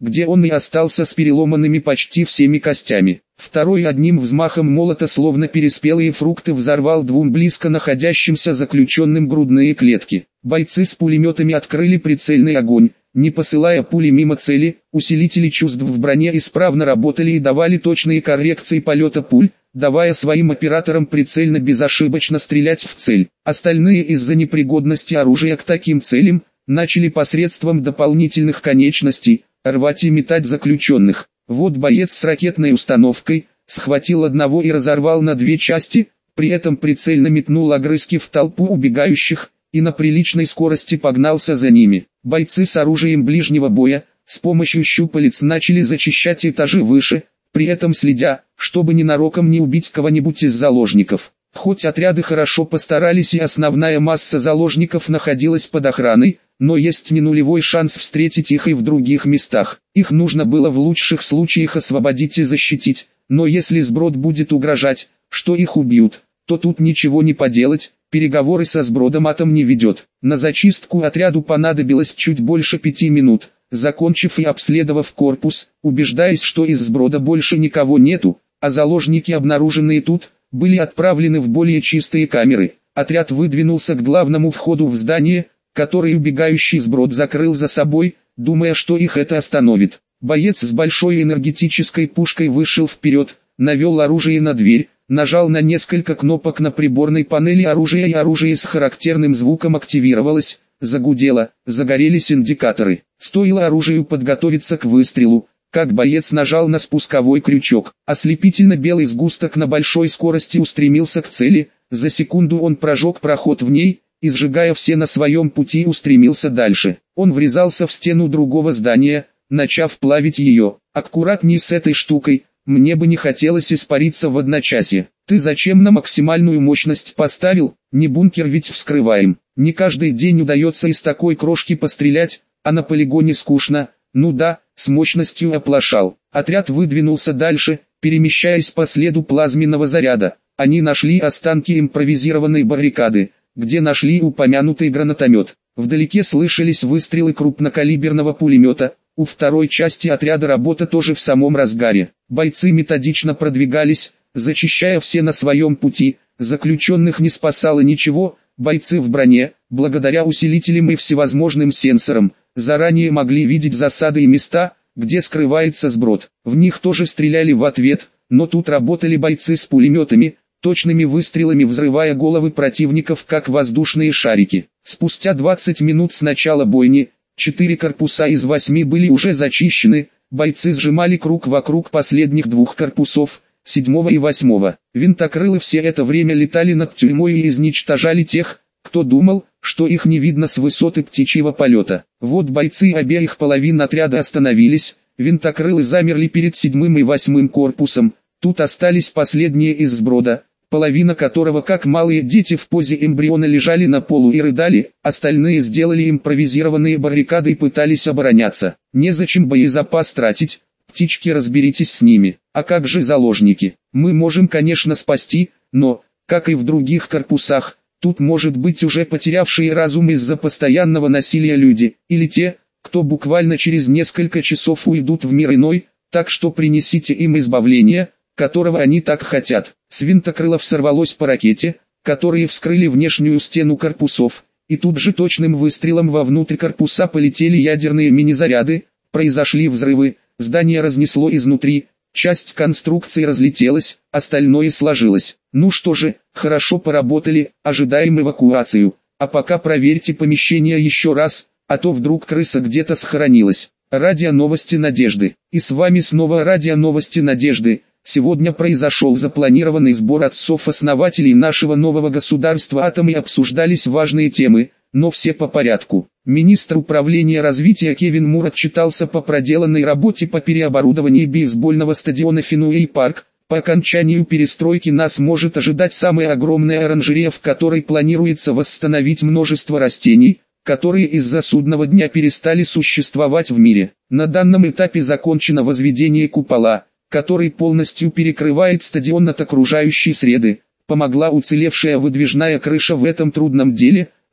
где он и остался с переломанными почти всеми костями. Второй одним взмахом молота словно переспелые фрукты взорвал двум близко находящимся заключенным грудные клетки. Бойцы с пулеметами открыли прицельный огонь, не посылая пули мимо цели. Усилители чувств в броне исправно работали и давали точные коррекции полета пуль, давая своим операторам прицельно безошибочно стрелять в цель. Остальные из-за непригодности оружия к таким целям, начали посредством дополнительных конечностей рвать и метать заключенных. Вот боец с ракетной установкой схватил одного и разорвал на две части, при этом прицельно метнул огрызки в толпу убегающих и на приличной скорости погнался за ними. Бойцы с оружием ближнего боя с помощью щупалец начали зачищать этажи выше, при этом следя, чтобы ненароком не убить кого-нибудь из заложников. Хоть отряды хорошо постарались и основная масса заложников находилась под охраной, но есть не нулевой шанс встретить их и в других местах. Их нужно было в лучших случаях освободить и защитить, но если сброд будет угрожать, что их убьют, то тут ничего не поделать, переговоры со сбродом атом не ведет. На зачистку отряду понадобилось чуть больше 5 минут, закончив и обследовав корпус, убеждаясь, что из сброда больше никого нету, а заложники, обнаруженные тут, были отправлены в более чистые камеры. Отряд выдвинулся к главному входу в здание, который убегающий сброд закрыл за собой, думая, что их это остановит. Боец с большой энергетической пушкой вышел вперед, навел оружие на дверь, нажал на несколько кнопок на приборной панели оружия, и оружие с характерным звуком активировалось, загудело, загорелись индикаторы. Стоило оружию подготовиться к выстрелу, как боец нажал на спусковой крючок. Ослепительно белый сгусток на большой скорости устремился к цели, за секунду он прожег проход в ней, и сжигая все на своем пути устремился дальше. Он врезался в стену другого здания, начав плавить ее. Аккуратней с этой штукой, мне бы не хотелось испариться в одночасье. Ты зачем на максимальную мощность поставил? Не бункер ведь вскрываем. Не каждый день удается из такой крошки пострелять, а на полигоне скучно. Ну да, с мощностью оплошал. Отряд выдвинулся дальше, перемещаясь по следу плазменного заряда. Они нашли останки импровизированной баррикады, где нашли упомянутый гранатомет. Вдалеке слышались выстрелы крупнокалиберного пулемета. У второй части отряда работа тоже в самом разгаре. Бойцы методично продвигались, зачищая все на своем пути. Заключенных не спасало ничего. Бойцы в броне, благодаря усилителям и всевозможным сенсорам, заранее могли видеть засады и места, где скрывается сброд. В них тоже стреляли в ответ, но тут работали бойцы с пулеметами, точными выстрелами взрывая головы противников как воздушные шарики. Спустя 20 минут с начала бойни, 4 корпуса из 8 были уже зачищены, бойцы сжимали круг вокруг последних 2 корпусов, 7 и 8. Винтокрылы все это время летали над тюрьмой и изничтожали тех, кто думал, что их не видно с высоты птичьего полета. Вот бойцы обеих половин отряда остановились, винтокрылы замерли перед 7 и 8 корпусом, тут остались последние из сброда, половина которого как малые дети в позе эмбриона лежали на полу и рыдали, остальные сделали импровизированные баррикады и пытались обороняться. Незачем боезапас тратить, птички, разберитесь с ними. А как же заложники? Мы можем, конечно, спасти, но, как и в других корпусах, тут может быть уже потерявшие разум из-за постоянного насилия люди, или те, кто буквально через несколько часов уйдут в мир иной, так что принесите им избавление, которого они так хотят. С винтокрылов сорвалось по ракете, которые вскрыли внешнюю стену корпусов, и тут же точным выстрелом вовнутрь корпуса полетели ядерные мини-заряды, произошли взрывы, здание разнесло изнутри, часть конструкции разлетелась, остальное сложилось. Ну что же, хорошо поработали, ожидаем эвакуацию, а пока проверьте помещение еще раз, а то вдруг крыса где-то схоронилась. Радио Новости Надежды. И с вами снова Радио Новости Надежды. Сегодня произошел запланированный сбор отцов-основателей нашего нового государства «Атом» и обсуждались важные темы, но все по порядку. Министр управления развития Кевин Мур отчитался по проделанной работе по переоборудованию бейсбольного стадиона Фенуэй Парк. По окончанию перестройки нас может ожидать самая огромная оранжерея, в которой планируется восстановить множество растений, которые из-за судного дня перестали существовать в мире. На данном этапе закончено возведение купола, который полностью перекрывает стадион от окружающей среды. Помогла уцелевшая выдвижная крыша в этом трудном деле,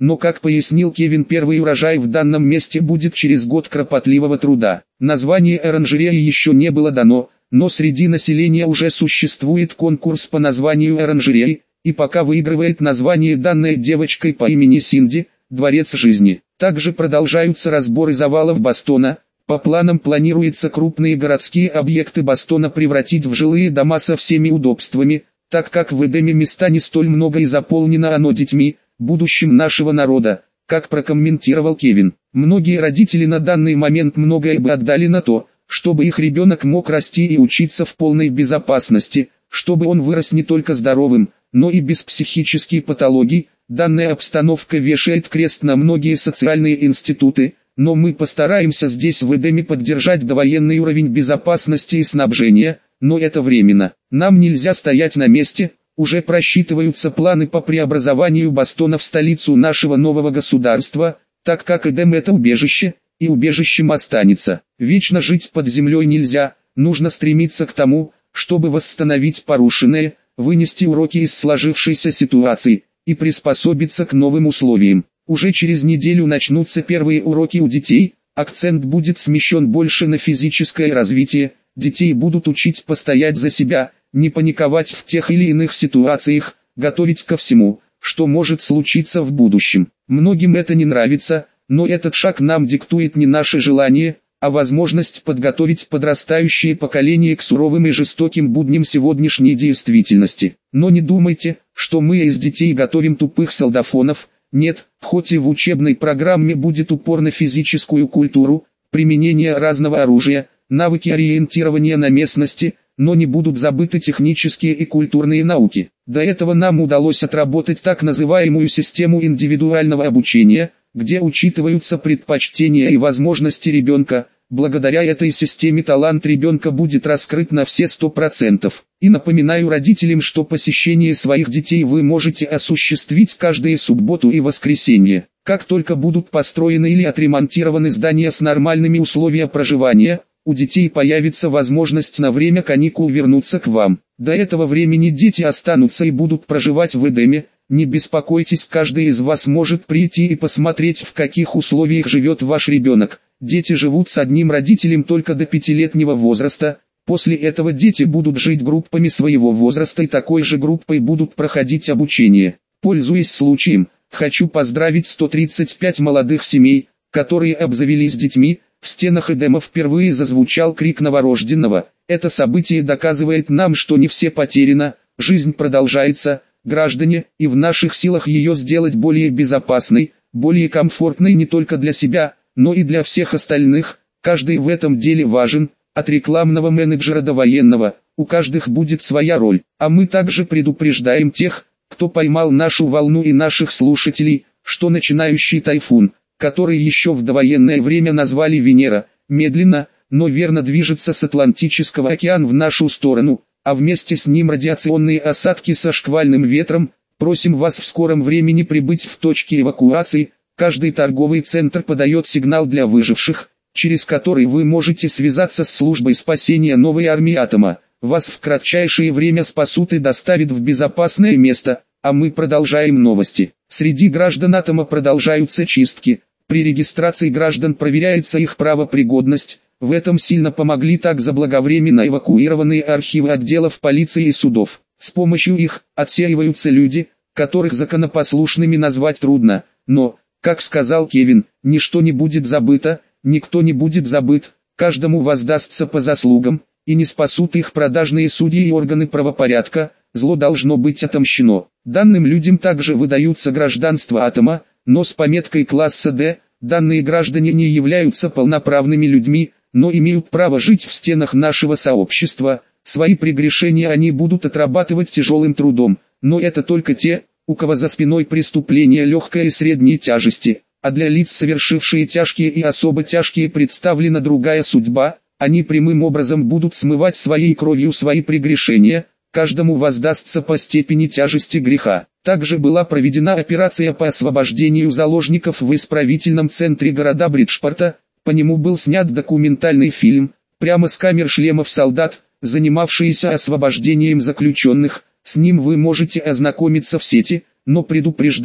но, как пояснил Кевин, первый урожай в данном месте будет через год кропотливого труда. Название оранжереи еще не было дано, но среди населения уже существует конкурс по названию оранжереи, и пока выигрывает название, данное девочкой по имени Синди, «Дворец жизни». Также продолжаются разборы завалов Бостона. По планам планируется крупные городские объекты Бостона превратить в жилые дома со всеми удобствами, так как в Эдеме места не столь много и заполнено оно детьми, будущим нашего народа, как прокомментировал Кевин. Многие родители на данный момент многое бы отдали на то, чтобы их ребенок мог расти и учиться в полной безопасности, чтобы он вырос не только здоровым, но и без психических патологий. Данная обстановка вешает крест на многие социальные институты, но мы постараемся здесь в Эдеме поддержать довоенный уровень безопасности и снабжения, но это временно. Нам нельзя стоять на месте, уже просчитываются планы по преобразованию Бостона в столицу нашего нового государства, так как Эдем это убежище, и убежищем останется. Вечно жить под землей нельзя, нужно стремиться к тому, чтобы восстановить порушенное, вынести уроки из сложившейся ситуации и приспособиться к новым условиям. Уже через неделю начнутся первые уроки у детей, акцент будет смещен больше на физическое развитие, детей будут учить постоять за себя, не паниковать в тех или иных ситуациях, готовить ко всему, что может случиться в будущем. Многим это не нравится, но этот шаг нам диктует не наше желание, а возможность подготовить подрастающее поколение к суровым и жестоким будням сегодняшней действительности. Но не думайте, что мы из детей готовим тупых солдафонов. Нет, хоть и в учебной программе будет упор на физическую культуру, применение разного оружия, навыки ориентирования на местности, но не будут забыты технические и культурные науки. До этого нам удалось отработать так называемую систему индивидуального обучения, где учитываются предпочтения и возможности ребенка. Благодаря этой системе талант ребенка будет раскрыт на все 100%. И напоминаю родителям, что посещение своих детей вы можете осуществить каждую субботу и воскресенье. Как только будут построены или отремонтированы здания с нормальными условиями проживания, у детей появится возможность на время каникул вернуться к вам. До этого времени дети останутся и будут проживать в Эдеме. Не беспокойтесь, каждый из вас может прийти и посмотреть, в каких условиях живет ваш ребенок. Дети живут с одним родителем только до 5-летнего возраста, после этого дети будут жить группами своего возраста и такой же группой будут проходить обучение. Пользуясь случаем, хочу поздравить 135 молодых семей, которые обзавелись детьми. В стенах Эдема впервые зазвучал крик новорожденного. Это событие доказывает нам, что не все потеряно, жизнь продолжается, граждане, и в наших силах ее сделать более безопасной, более комфортной не только для себя, но и для всех остальных. Каждый в этом деле важен, от рекламного менеджера до военного, у каждых будет своя роль. А мы также предупреждаем тех, кто поймал нашу волну, и наших слушателей, что начинающий тайфун, который еще в довоенное время назвали Венера, медленно, но верно движется с Атлантического океана в нашу сторону, а вместе с ним радиационные осадки со шквальным ветром. Просим вас в скором времени прибыть в точки эвакуации. Каждый торговый центр подает сигнал для выживших, через который вы можете связаться с службой спасения новой армии атома. Вас в кратчайшее время спасут и доставят в безопасное место, а мы продолжаем новости. Среди граждан атома продолжаются чистки. При регистрации граждан проверяется их правопригодность. В этом сильно помогли так заблаговременно эвакуированные архивы отделов полиции и судов. С помощью их отсеиваются люди, которых законопослушными назвать трудно, но, как сказал Кевин, ничто не будет забыто, никто не будет забыт, каждому воздастся по заслугам, и не спасут их продажные судьи и органы правопорядка. Зло должно быть отомщено. Данным людям также выдаются гражданство атома, но с пометкой класса D. Данные граждане не являются полноправными людьми, но имеют право жить в стенах нашего сообщества. Свои прегрешения они будут отрабатывать тяжелым трудом, но это только те, у кого за спиной преступления легкой и средней тяжести, а для лиц, совершившие тяжкие и особо тяжкие, представлена другая судьба. Они прямым образом будут смывать своей кровью свои прегрешения, каждому воздастся по степени тяжести греха. Также была проведена операция по освобождению заложников в исправительном центре города Бриджпорта. По нему был снят документальный фильм, прямо с камер шлемов солдат, занимавшиеся освобождением заключенных. С ним вы можете ознакомиться в сети, но предупреждаем,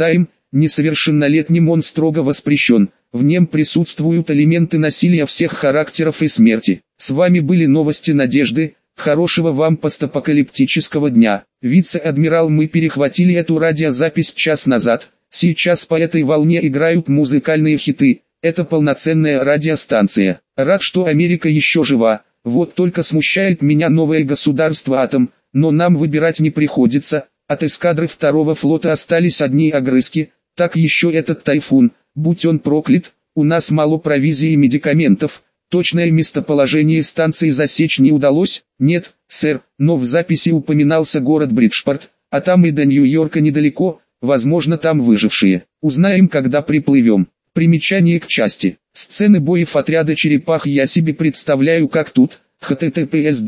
несовершеннолетним он строго воспрещен, в нем присутствуют элементы насилия всех характеров и смерти. С вами были новости Надежды, хорошего вам постапокалиптического дня. Вице-адмирал, мы перехватили эту радиозапись час назад, сейчас по этой волне играют музыкальные хиты, это полноценная радиостанция. Рад, что Америка еще жива, вот только смущает меня новое государство атом, но нам выбирать не приходится, от эскадры второго флота остались одни огрызки, так еще этот тайфун, будь он проклят, у нас мало провизии и медикаментов, точное местоположение станции засечь не удалось, нет, сэр, но в записи упоминался город Бриджпорт, а там и до Нью-Йорка недалеко, возможно там выжившие, узнаем когда приплывем. Примечание к части. Сцены боев отряда черепах я себе представляю как тут. https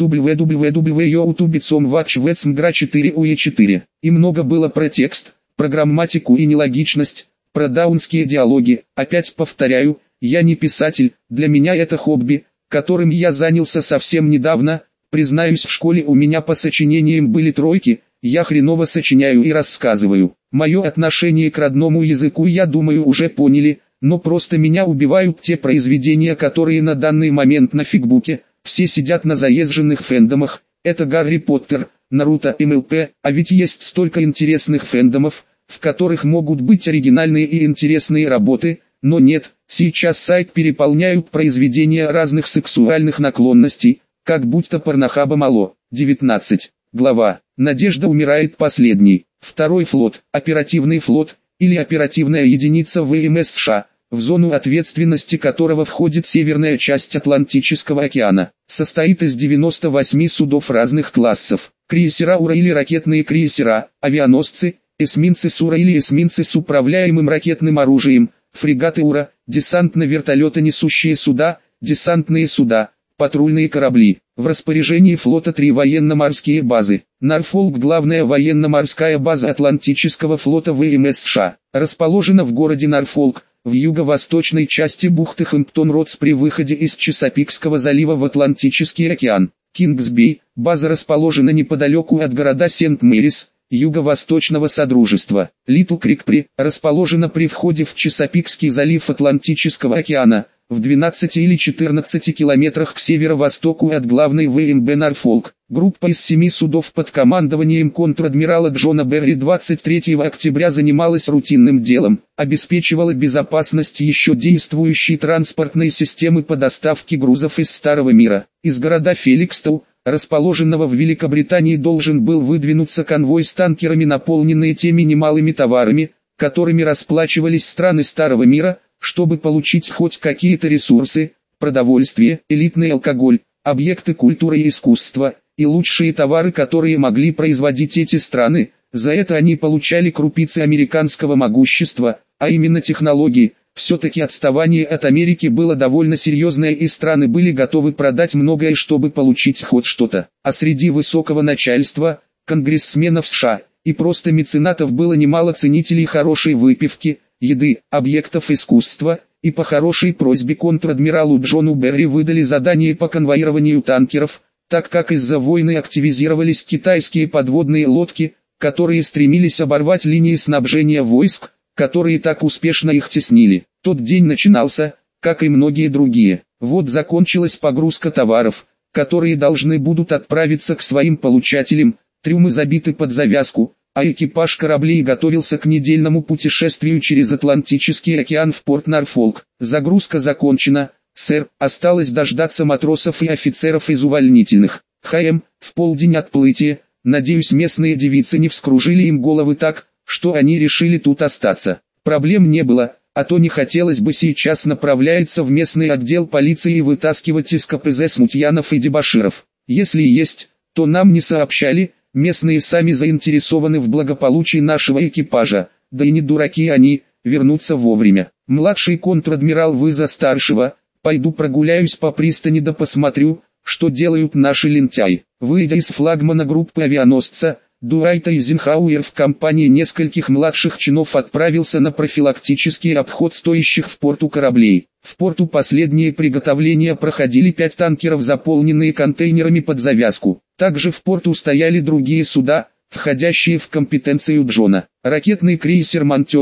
www.youtube.com/watchwetsmgra4ue4. И много было про текст, про грамматику и нелогичность, про даунские диалоги. Опять повторяю, я не писатель, для меня это хобби, которым я занялся совсем недавно. Признаюсь, в школе у меня по сочинениям были тройки, я хреново сочиняю и рассказываю. Мое отношение к родному языку я думаю уже поняли. Но просто меня убивают те произведения, которые на данный момент на фигбуке, все сидят на заезженных фэндомах, это Гарри Поттер, Наруто, МЛП, а ведь есть столько интересных фэндомов, в которых могут быть оригинальные и интересные работы, но нет, сейчас сайт переполняют произведения разных сексуальных наклонностей, как будто порнохаба мало. 19. Глава. Надежда умирает последней. Второй флот, оперативный флот, или оперативная единица ВМС США, в зону ответственности которого входит северная часть Атлантического океана, состоит из 98 судов разных классов, крейсера УРА или ракетные крейсера, авианосцы, эсминцы СУРА или эсминцы с управляемым ракетным оружием, фрегаты УРА, десантно-вертолетонесущие суда, десантные суда, патрульные корабли. В распоряжении флота 3 военно-морские базы. Норфолк – главная военно-морская база Атлантического флота ВМС США, расположена в городе Норфолк, в юго-восточной части бухты Хэмптон-Ротс при выходе из Чесапикского залива в Атлантический океан. Кингсбей – база расположена неподалеку от города Сент-Мэрис, юго-восточного содружества. Литл Крик расположена при входе в Чесапикский залив Атлантического океана, в 12 или 14 километрах к северо-востоку от главной ВМБ Норфолк. Группа из 7 судов под командованием контр-адмирала Джона Берри 23 октября занималась рутинным делом, обеспечивала безопасность еще действующей транспортной системы по доставке грузов из Старого мира. Из города Феликстоу, расположенного в Великобритании, должен был выдвинуться конвой с танкерами, наполненные теми немалыми товарами, которыми расплачивались страны Старого мира, чтобы получить хоть какие-то ресурсы, продовольствие, элитный алкоголь, объекты культуры и искусства, и лучшие товары, которые могли производить эти страны. За это они получали крупицы американского могущества, а именно технологии. Все-таки отставание от Америки было довольно серьезное, и страны были готовы продать многое, чтобы получить хоть что-то. А среди высокого начальства, конгрессменов США, и просто меценатов было немало ценителей хорошей выпивки, еды, объектов искусства, и по хорошей просьбе контр-адмиралу Джону Берри выдали задание по конвоированию танкеров, так как из-за войны активизировались китайские подводные лодки, которые стремились оборвать линии снабжения войск, которые так успешно их теснили. Тот день начинался, как и многие другие. Вот закончилась погрузка товаров, которые должны будут отправиться к своим получателям, трюмы забиты под завязку, а экипаж кораблей готовился к недельному путешествию через Атлантический океан в порт Норфолк. Загрузка закончена, сэр, осталось дождаться матросов и офицеров из увольнительных. ХМ, в полдень отплытия, надеюсь, местные девицы не вскружили им головы так, что они решили тут остаться. Проблем не было, а то не хотелось бы сейчас направляться в местный отдел полиции и вытаскивать из КПЗ смутьянов и дебоширов. Если есть, то нам не сообщали. Местные сами заинтересованы в благополучии нашего экипажа, да и не дураки они, вернутся вовремя. Младший контр-адмирал, вы за старшего, пойду прогуляюсь по пристани да посмотрю, что делают наши лентяи. Выйдя из флагмана группы авианосца, Дуайт Эйзенхауэр в компании нескольких младших чинов отправился на профилактический обход стоящих в порту кораблей. В порту последние приготовления проходили 5 танкеров, заполненные контейнерами под завязку. Также в порту стояли другие суда, входящие в компетенцию Джона. Ракетный крейсер «Монтере»,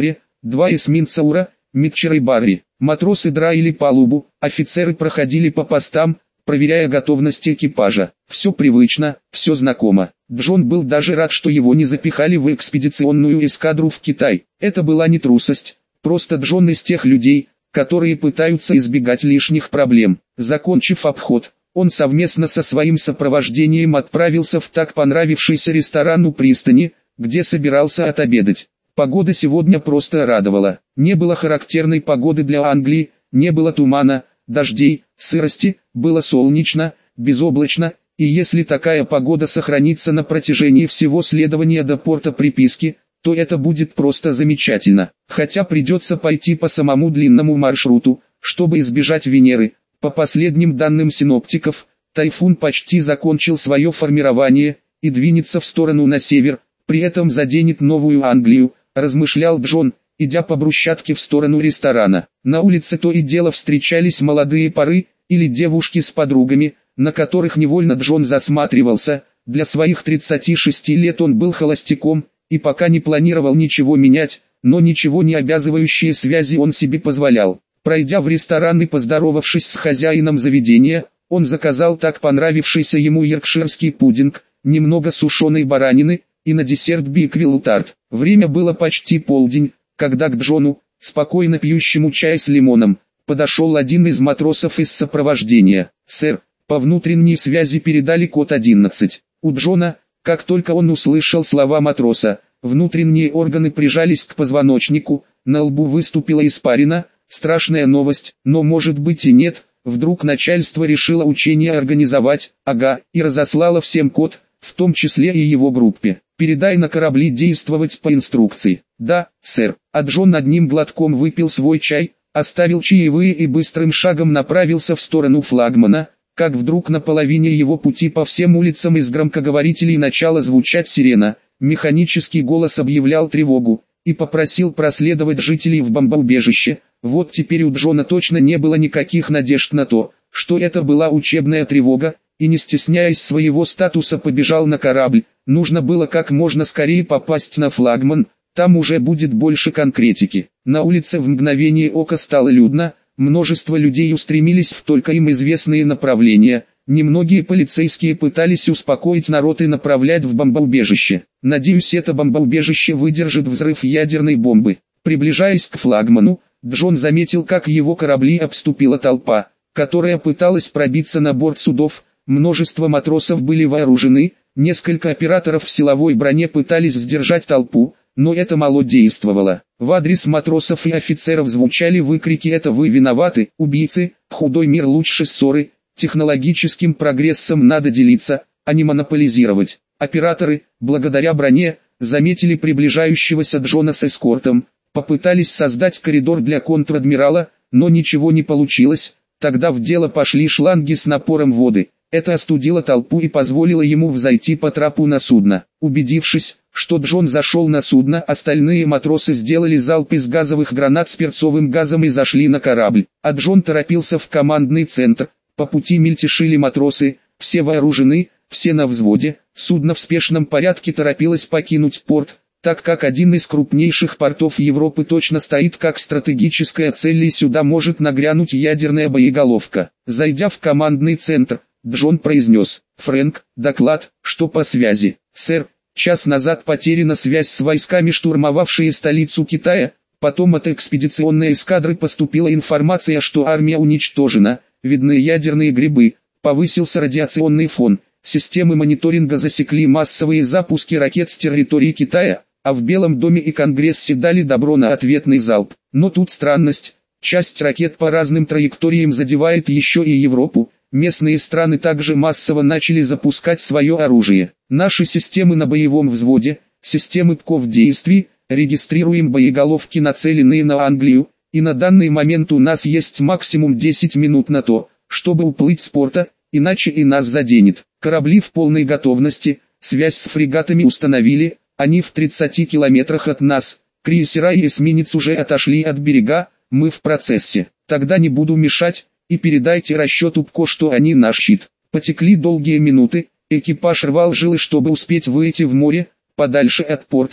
2 эсминца Ура, Митчер и Барри. Матросы драили палубу, офицеры проходили по постам, проверяя готовность экипажа. Все привычно, все знакомо. Джон был даже рад, что его не запихали в экспедиционную эскадру в Китай. Это была не трусость, просто Джон из тех людей, которые пытаются избегать лишних проблем. Закончив обход, он совместно со своим сопровождением отправился в так понравившийся ресторан у пристани, где собирался отобедать. Погода сегодня просто радовала. Не было характерной погоды для Англии, не было тумана, дождей, сырости, было солнечно, безоблачно, и если такая погода сохранится на протяжении всего следования до порта приписки, то это будет просто замечательно. Хотя придется пойти по самому длинному маршруту, чтобы избежать Венеры. По последним данным синоптиков, тайфун почти закончил свое формирование и двинется в сторону на север, при этом заденет Новую Англию, размышлял Джон, идя по брусчатке в сторону ресторана. На улице то и дело встречались молодые пары, или девушки с подругами, на которых невольно Джон засматривался. Для своих 36 лет он был холостяком, и пока не планировал ничего менять, но ничего не обязывающие связи он себе позволял. Пройдя в ресторан и поздоровавшись с хозяином заведения, он заказал так понравившийся ему йоркширский пудинг, немного сушеной баранины, и на десерт биквилл-тарт. Время было почти полдень, когда к Джону, спокойно пьющему чай с лимоном, подошел один из матросов из сопровождения. «Сэр, по внутренней связи передали код 11. У Джона, как только он услышал слова матроса, внутренние органы прижались к позвоночнику, на лбу выступила испарина. Страшная новость, но может быть и нет. Вдруг начальство решило учение организовать, и разослало всем код, в том числе и его группе. Передай на корабли действовать по инструкции». «Да, сэр». А Джон одним глотком выпил свой чай, оставил чаевые и быстрым шагом направился в сторону флагмана, как вдруг на половине его пути по всем улицам из громкоговорителей начала звучать сирена. Механический голос объявлял тревогу и попросил проследовать жителей в бомбоубежище. Вот теперь у Джона точно не было никаких надежд на то, что это была учебная тревога, и не стесняясь своего статуса побежал на корабль. Нужно было как можно скорее попасть на флагман, там уже будет больше конкретики. На улице в мгновение ока стало людно, множество людей устремились в только им известные направления. Немногие полицейские пытались успокоить народ и направлять в бомбоубежище. «Надеюсь, это бомбоубежище выдержит взрыв ядерной бомбы». Приближаясь к флагману, Джон заметил, как его корабли обступила толпа, которая пыталась пробиться на борт судов. Множество матросов были вооружены, несколько операторов в силовой броне пытались сдержать толпу, но это мало действовало. В адрес матросов и офицеров звучали выкрики: «Это вы виноваты, убийцы, худой мир лучше ссоры, технологическим прогрессом надо делиться, а не монополизировать». Операторы, благодаря броне, заметили приближающегося Джона с эскортом, попытались создать коридор для контр-адмирала, но ничего не получилось. Тогда в дело пошли шланги с напором воды. Это остудило толпу и позволило ему взойти по трапу на судно. Убедившись, что Джон зашел на судно, остальные матросы сделали залп из газовых гранат с перцовым газом и зашли на корабль. А Джон торопился в командный центр. По пути мельтешили матросы, все вооружены, все на взводе. Судно в спешном порядке торопилось покинуть порт, так как один из крупнейших портов Европы точно стоит как стратегическая цель, и сюда может нагрянуть ядерная боеголовка. Зайдя в командный центр, Джон произнес: «Фрэнк, доклад, что по связи?» «Сэр, час назад потеряна связь с войсками, штурмовавшие столицу Китая. Потом от экспедиционной эскадры поступила информация, что армия уничтожена, видны ядерные грибы, повысился радиационный фон. Системы мониторинга засекли массовые запуски ракет с территории Китая, а в Белом доме и Конгрессе дали добро на ответный залп. Но тут странность, часть ракет по разным траекториям задевает еще и Европу. Местные страны также массово начали запускать свое оружие. Наши системы на боевом взводе, системы ПКО в действии, регистрируем боеголовки, нацеленные на Англию, и на данный момент у нас есть максимум 10 минут на то, чтобы уплыть с порта, иначе и нас заденет. Корабли в полной готовности, связь с фрегатами установили, они в 30 километрах от нас, крейсера и эсминец уже отошли от берега, мы в процессе. Тогда не буду мешать, и передайте расчету ПКО, что они наш щит». Потекли долгие минуты, экипаж рвал жилы, чтобы успеть выйти в море, подальше от порта.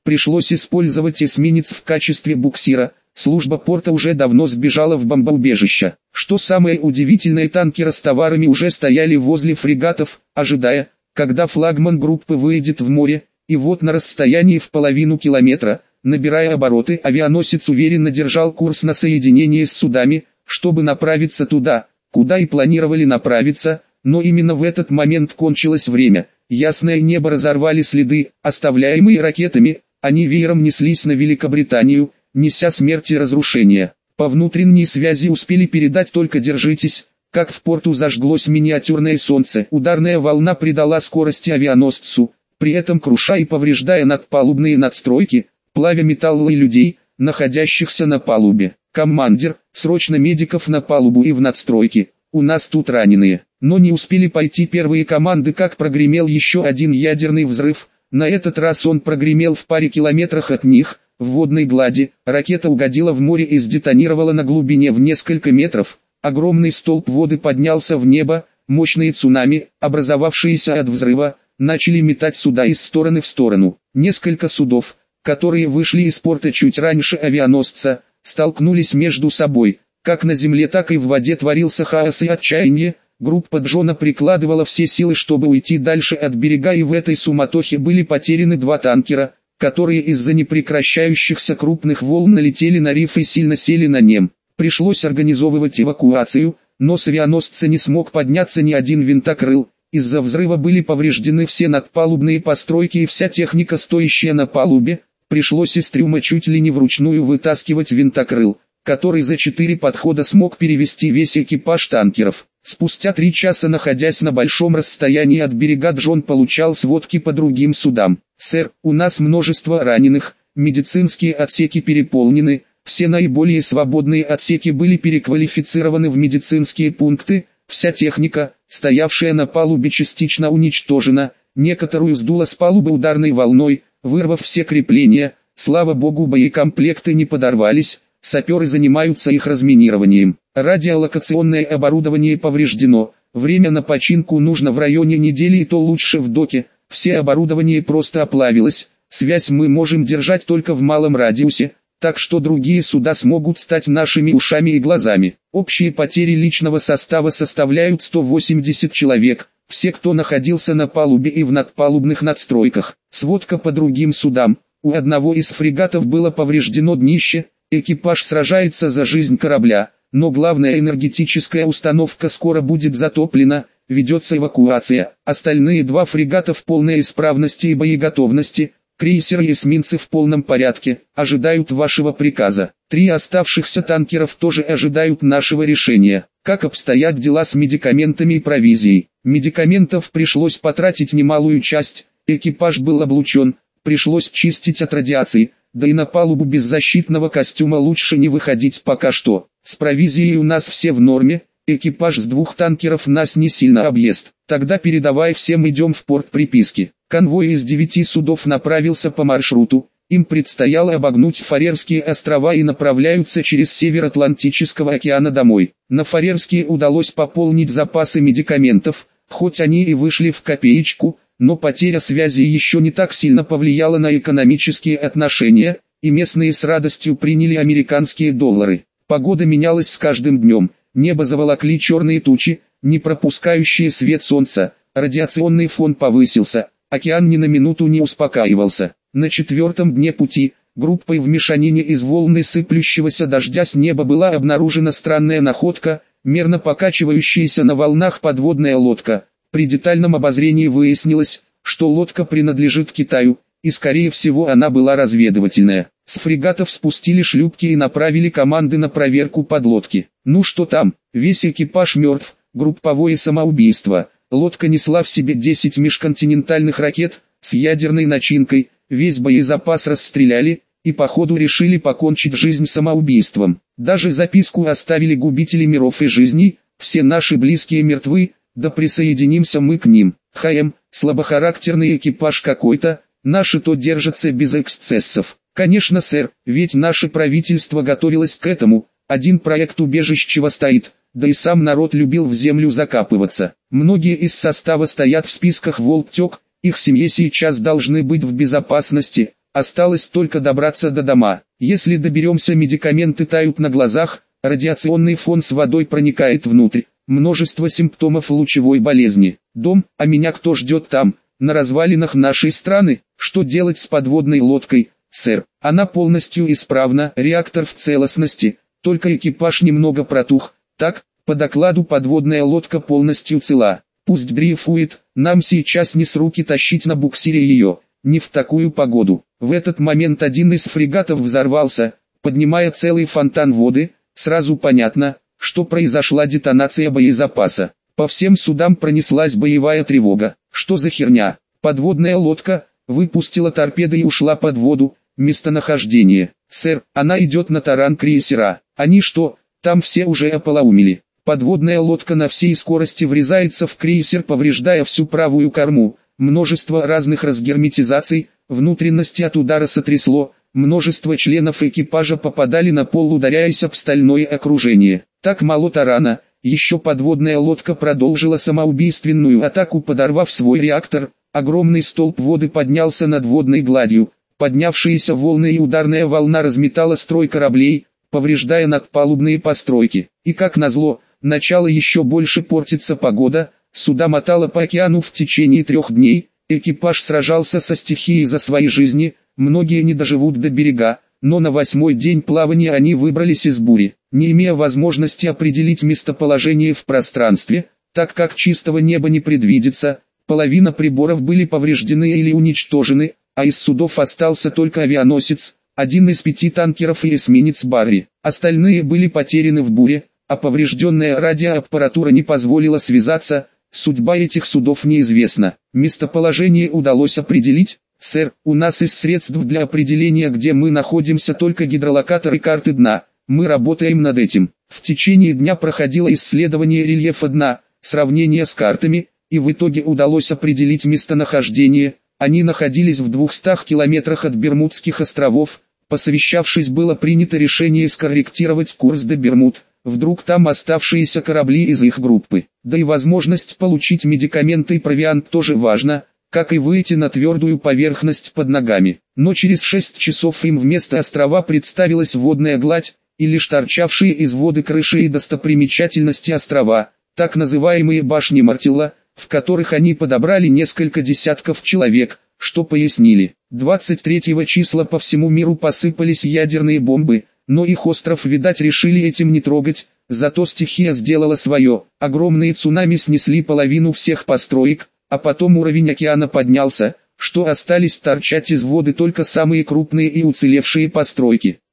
пришлось использовать эсминец в качестве буксира. Служба порта уже давно сбежала в бомбоубежище. Что самое удивительное, танкеры с товарами уже стояли возле фрегатов, ожидая, когда флагман группы выйдет в море, и вот на расстоянии в половину километра, набирая обороты, авианосец уверенно держал курс на соединение с судами, чтобы направиться туда, куда и планировали направиться, но именно в этот момент кончилось время. Ясное небо разорвали следы, оставляемые ракетами, они веером неслись на Великобританию, неся смерть и разрушение. По внутренней связи успели передать только «держитесь», как в порту зажглось миниатюрное солнце. Ударная волна придала скорости авианосцу, при этом круша и повреждая надпалубные надстройки, плавя металл и людей, находящихся на палубе. «Командир, срочно медиков на палубу и в надстройки, у нас тут раненые». Но не успели пойти первые команды, как прогремел еще один ядерный взрыв. На этот раз он прогремел в паре километрах от них, в водной глади. Ракета угодила в море и сдетонировала на глубине в несколько метров. Огромный столб воды поднялся в небо, мощные цунами, образовавшиеся от взрыва, начали метать суда из стороны в сторону. Несколько судов, которые вышли из порта чуть раньше авианосца, столкнулись между собой. Как на земле, так и в воде творился хаос и отчаяние. Группа Джона прикладывала все силы, чтобы уйти дальше от берега, и в этой суматохе были потеряны два танкера, которые из-за непрекращающихся крупных волн налетели на риф и сильно сели на нем. Пришлось организовывать эвакуацию, но с авианосца не смог подняться ни один винтокрыл. Из-за взрыва были повреждены все надпалубные постройки и вся техника, стоящая на палубе. Пришлось из трюма чуть ли не вручную вытаскивать винтокрыл, который за 4 подхода смог перевести весь экипаж танкеров. Спустя 3 часа, находясь на большом расстоянии от берега, Джон получал сводки по другим судам. «Сэр, у нас множество раненых, медицинские отсеки переполнены, все наиболее свободные отсеки были переквалифицированы в медицинские пункты, вся техника, стоявшая на палубе, частично уничтожена, некоторую сдуло с палубы ударной волной, вырвав все крепления, слава богу, боекомплекты не подорвались». Саперы занимаются их разминированием. Радиолокационное оборудование повреждено. Время на починку нужно в районе недели, и то лучше в доке. Все оборудование просто оплавилось. Связь мы можем держать только в малом радиусе, так что другие суда смогут стать нашими ушами и глазами. Общие потери личного состава составляют 180 человек. Все, кто находился на палубе и в надпалубных надстройках. Сводка по другим судам. У одного из фрегатов было повреждено днище. Экипаж сражается за жизнь корабля, но главная энергетическая установка скоро будет затоплена, ведется эвакуация. Остальные 2 фрегата в полной исправности и боеготовности, крейсер и эсминцы в полном порядке, ожидают вашего приказа. 3 оставшихся танкеров тоже ожидают нашего решения. Как обстоят дела с медикаментами и провизией? Медикаментов пришлось потратить немалую часть, экипаж был облучен, пришлось чистить от радиации. Да и на палубу без защитного костюма лучше не выходить пока что. С провизией у нас все в норме, экипаж с 2 танкеров нас не сильно объест. Тогда передавай всем, идем в порт приписки. Конвой из 9 судов направился по маршруту. Им предстояло обогнуть Фарерские острова и направляются через север Атлантического океана домой. На Фарерские удалось пополнить запасы медикаментов, хоть они и вышли в копеечку. Но потеря связи еще не так сильно повлияла на экономические отношения, и местные с радостью приняли американские доллары. Погода менялась с каждым днем, небо заволокли черные тучи, не пропускающие свет солнца, радиационный фон повысился, океан ни на минуту не успокаивался. На 4-м дне пути, группой в мешанине из волны сыплющегося дождя с неба была обнаружена странная находка, мерно покачивающаяся на волнах подводная лодка. При детальном обозрении выяснилось, что лодка принадлежит Китаю, и скорее всего она была разведывательная. С фрегатов спустили шлюпки и направили команды на проверку подлодки. Ну что там, весь экипаж мертв, групповое самоубийство. Лодка несла в себе 10 межконтинентальных ракет, с ядерной начинкой, весь боезапас расстреляли, и походу решили покончить жизнь самоубийством. Даже записку оставили: губители миров и жизней, все наши близкие мертвы. Да присоединимся мы к ним. Слабохарактерный экипаж какой-то, наши то держатся без эксцессов. Конечно, сэр, ведь наше правительство готовилось к этому, один проект убежищ чего стоит, да и сам народ любил в землю закапываться. Многие из состава стоят в списках «Волк-тек», их семьи сейчас должны быть в безопасности, осталось только добраться до дома. Если доберемся, медикаменты тают на глазах, радиационный фон с водой проникает внутрь. Множество симптомов лучевой болезни. Дом, а меня кто ждет там, на развалинах нашей страны? Что делать с подводной лодкой, сэр? Она полностью исправна, реактор в целостности, только экипаж немного протух. Так, по докладу подводная лодка полностью цела. Пусть дрейфует, нам сейчас не с руки тащить на буксире ее, не в такую погоду. В этот момент один из фрегатов взорвался, поднимая целый фонтан воды. Сразу понятно, что произошла детонация боезапаса. По всем судам пронеслась боевая тревога. Что за херня? Подводная лодка выпустила торпеды и ушла под воду. Местонахождение. Сэр, она идет на таран крейсера. Они что, там все уже ополоумели? Подводная лодка на всей скорости врезается в крейсер, повреждая всю правую корму. Множество разных разгерметизаций, внутренности от удара сотрясло. Множество членов экипажа попадали на пол, ударяясь об стальное окружение. Так мало тарана. Еще подводная лодка продолжила самоубийственную атаку, подорвав свой реактор. Огромный столб воды поднялся над водной гладью. Поднявшиеся волны и ударная волна разметала строй кораблей, повреждая надпалубные постройки. И как назло, начало еще больше портится погода. Суда мотало по океану в течение 3 дней. Экипаж сражался со стихией за свои жизни. Многие не доживут до берега, но на 8-й день плавания они выбрались из бури, не имея возможности определить местоположение в пространстве, так как чистого неба не предвидится. Половина приборов были повреждены или уничтожены, а из судов остался только авианосец, один из 5 танкеров и эсминец Барри. Остальные были потеряны в буре, а поврежденная радиоаппаратура не позволила связаться. Судьба этих судов неизвестна. Местоположение удалось определить. Сэр, у нас из средств для определения, где мы находимся, только гидролокатор и карты дна. Мы работаем над этим. В течение дня проходило исследование рельефа дна, сравнение с картами, и в итоге удалось определить местонахождение. Они находились в 200 километрах от Бермудских островов. Посовещавшись, было принято решение скорректировать курс до Бермуд. Вдруг там оставшиеся корабли из их группы. Да и возможность получить медикаменты и провиант тоже важна, как и выйти на твердую поверхность под ногами. Но через 6 часов им вместо острова представилась водная гладь, и лишь торчавшие из воды крыши и достопримечательности острова, так называемые башни Мартилла, в которых они подобрали несколько десятков человек, что пояснили. 23 числа по всему миру посыпались ядерные бомбы, но их остров, видать, решили этим не трогать, зато стихия сделала свое. Огромные цунами снесли половину всех построек, а потом уровень океана поднялся, что остались торчать из воды только самые крупные и уцелевшие постройки.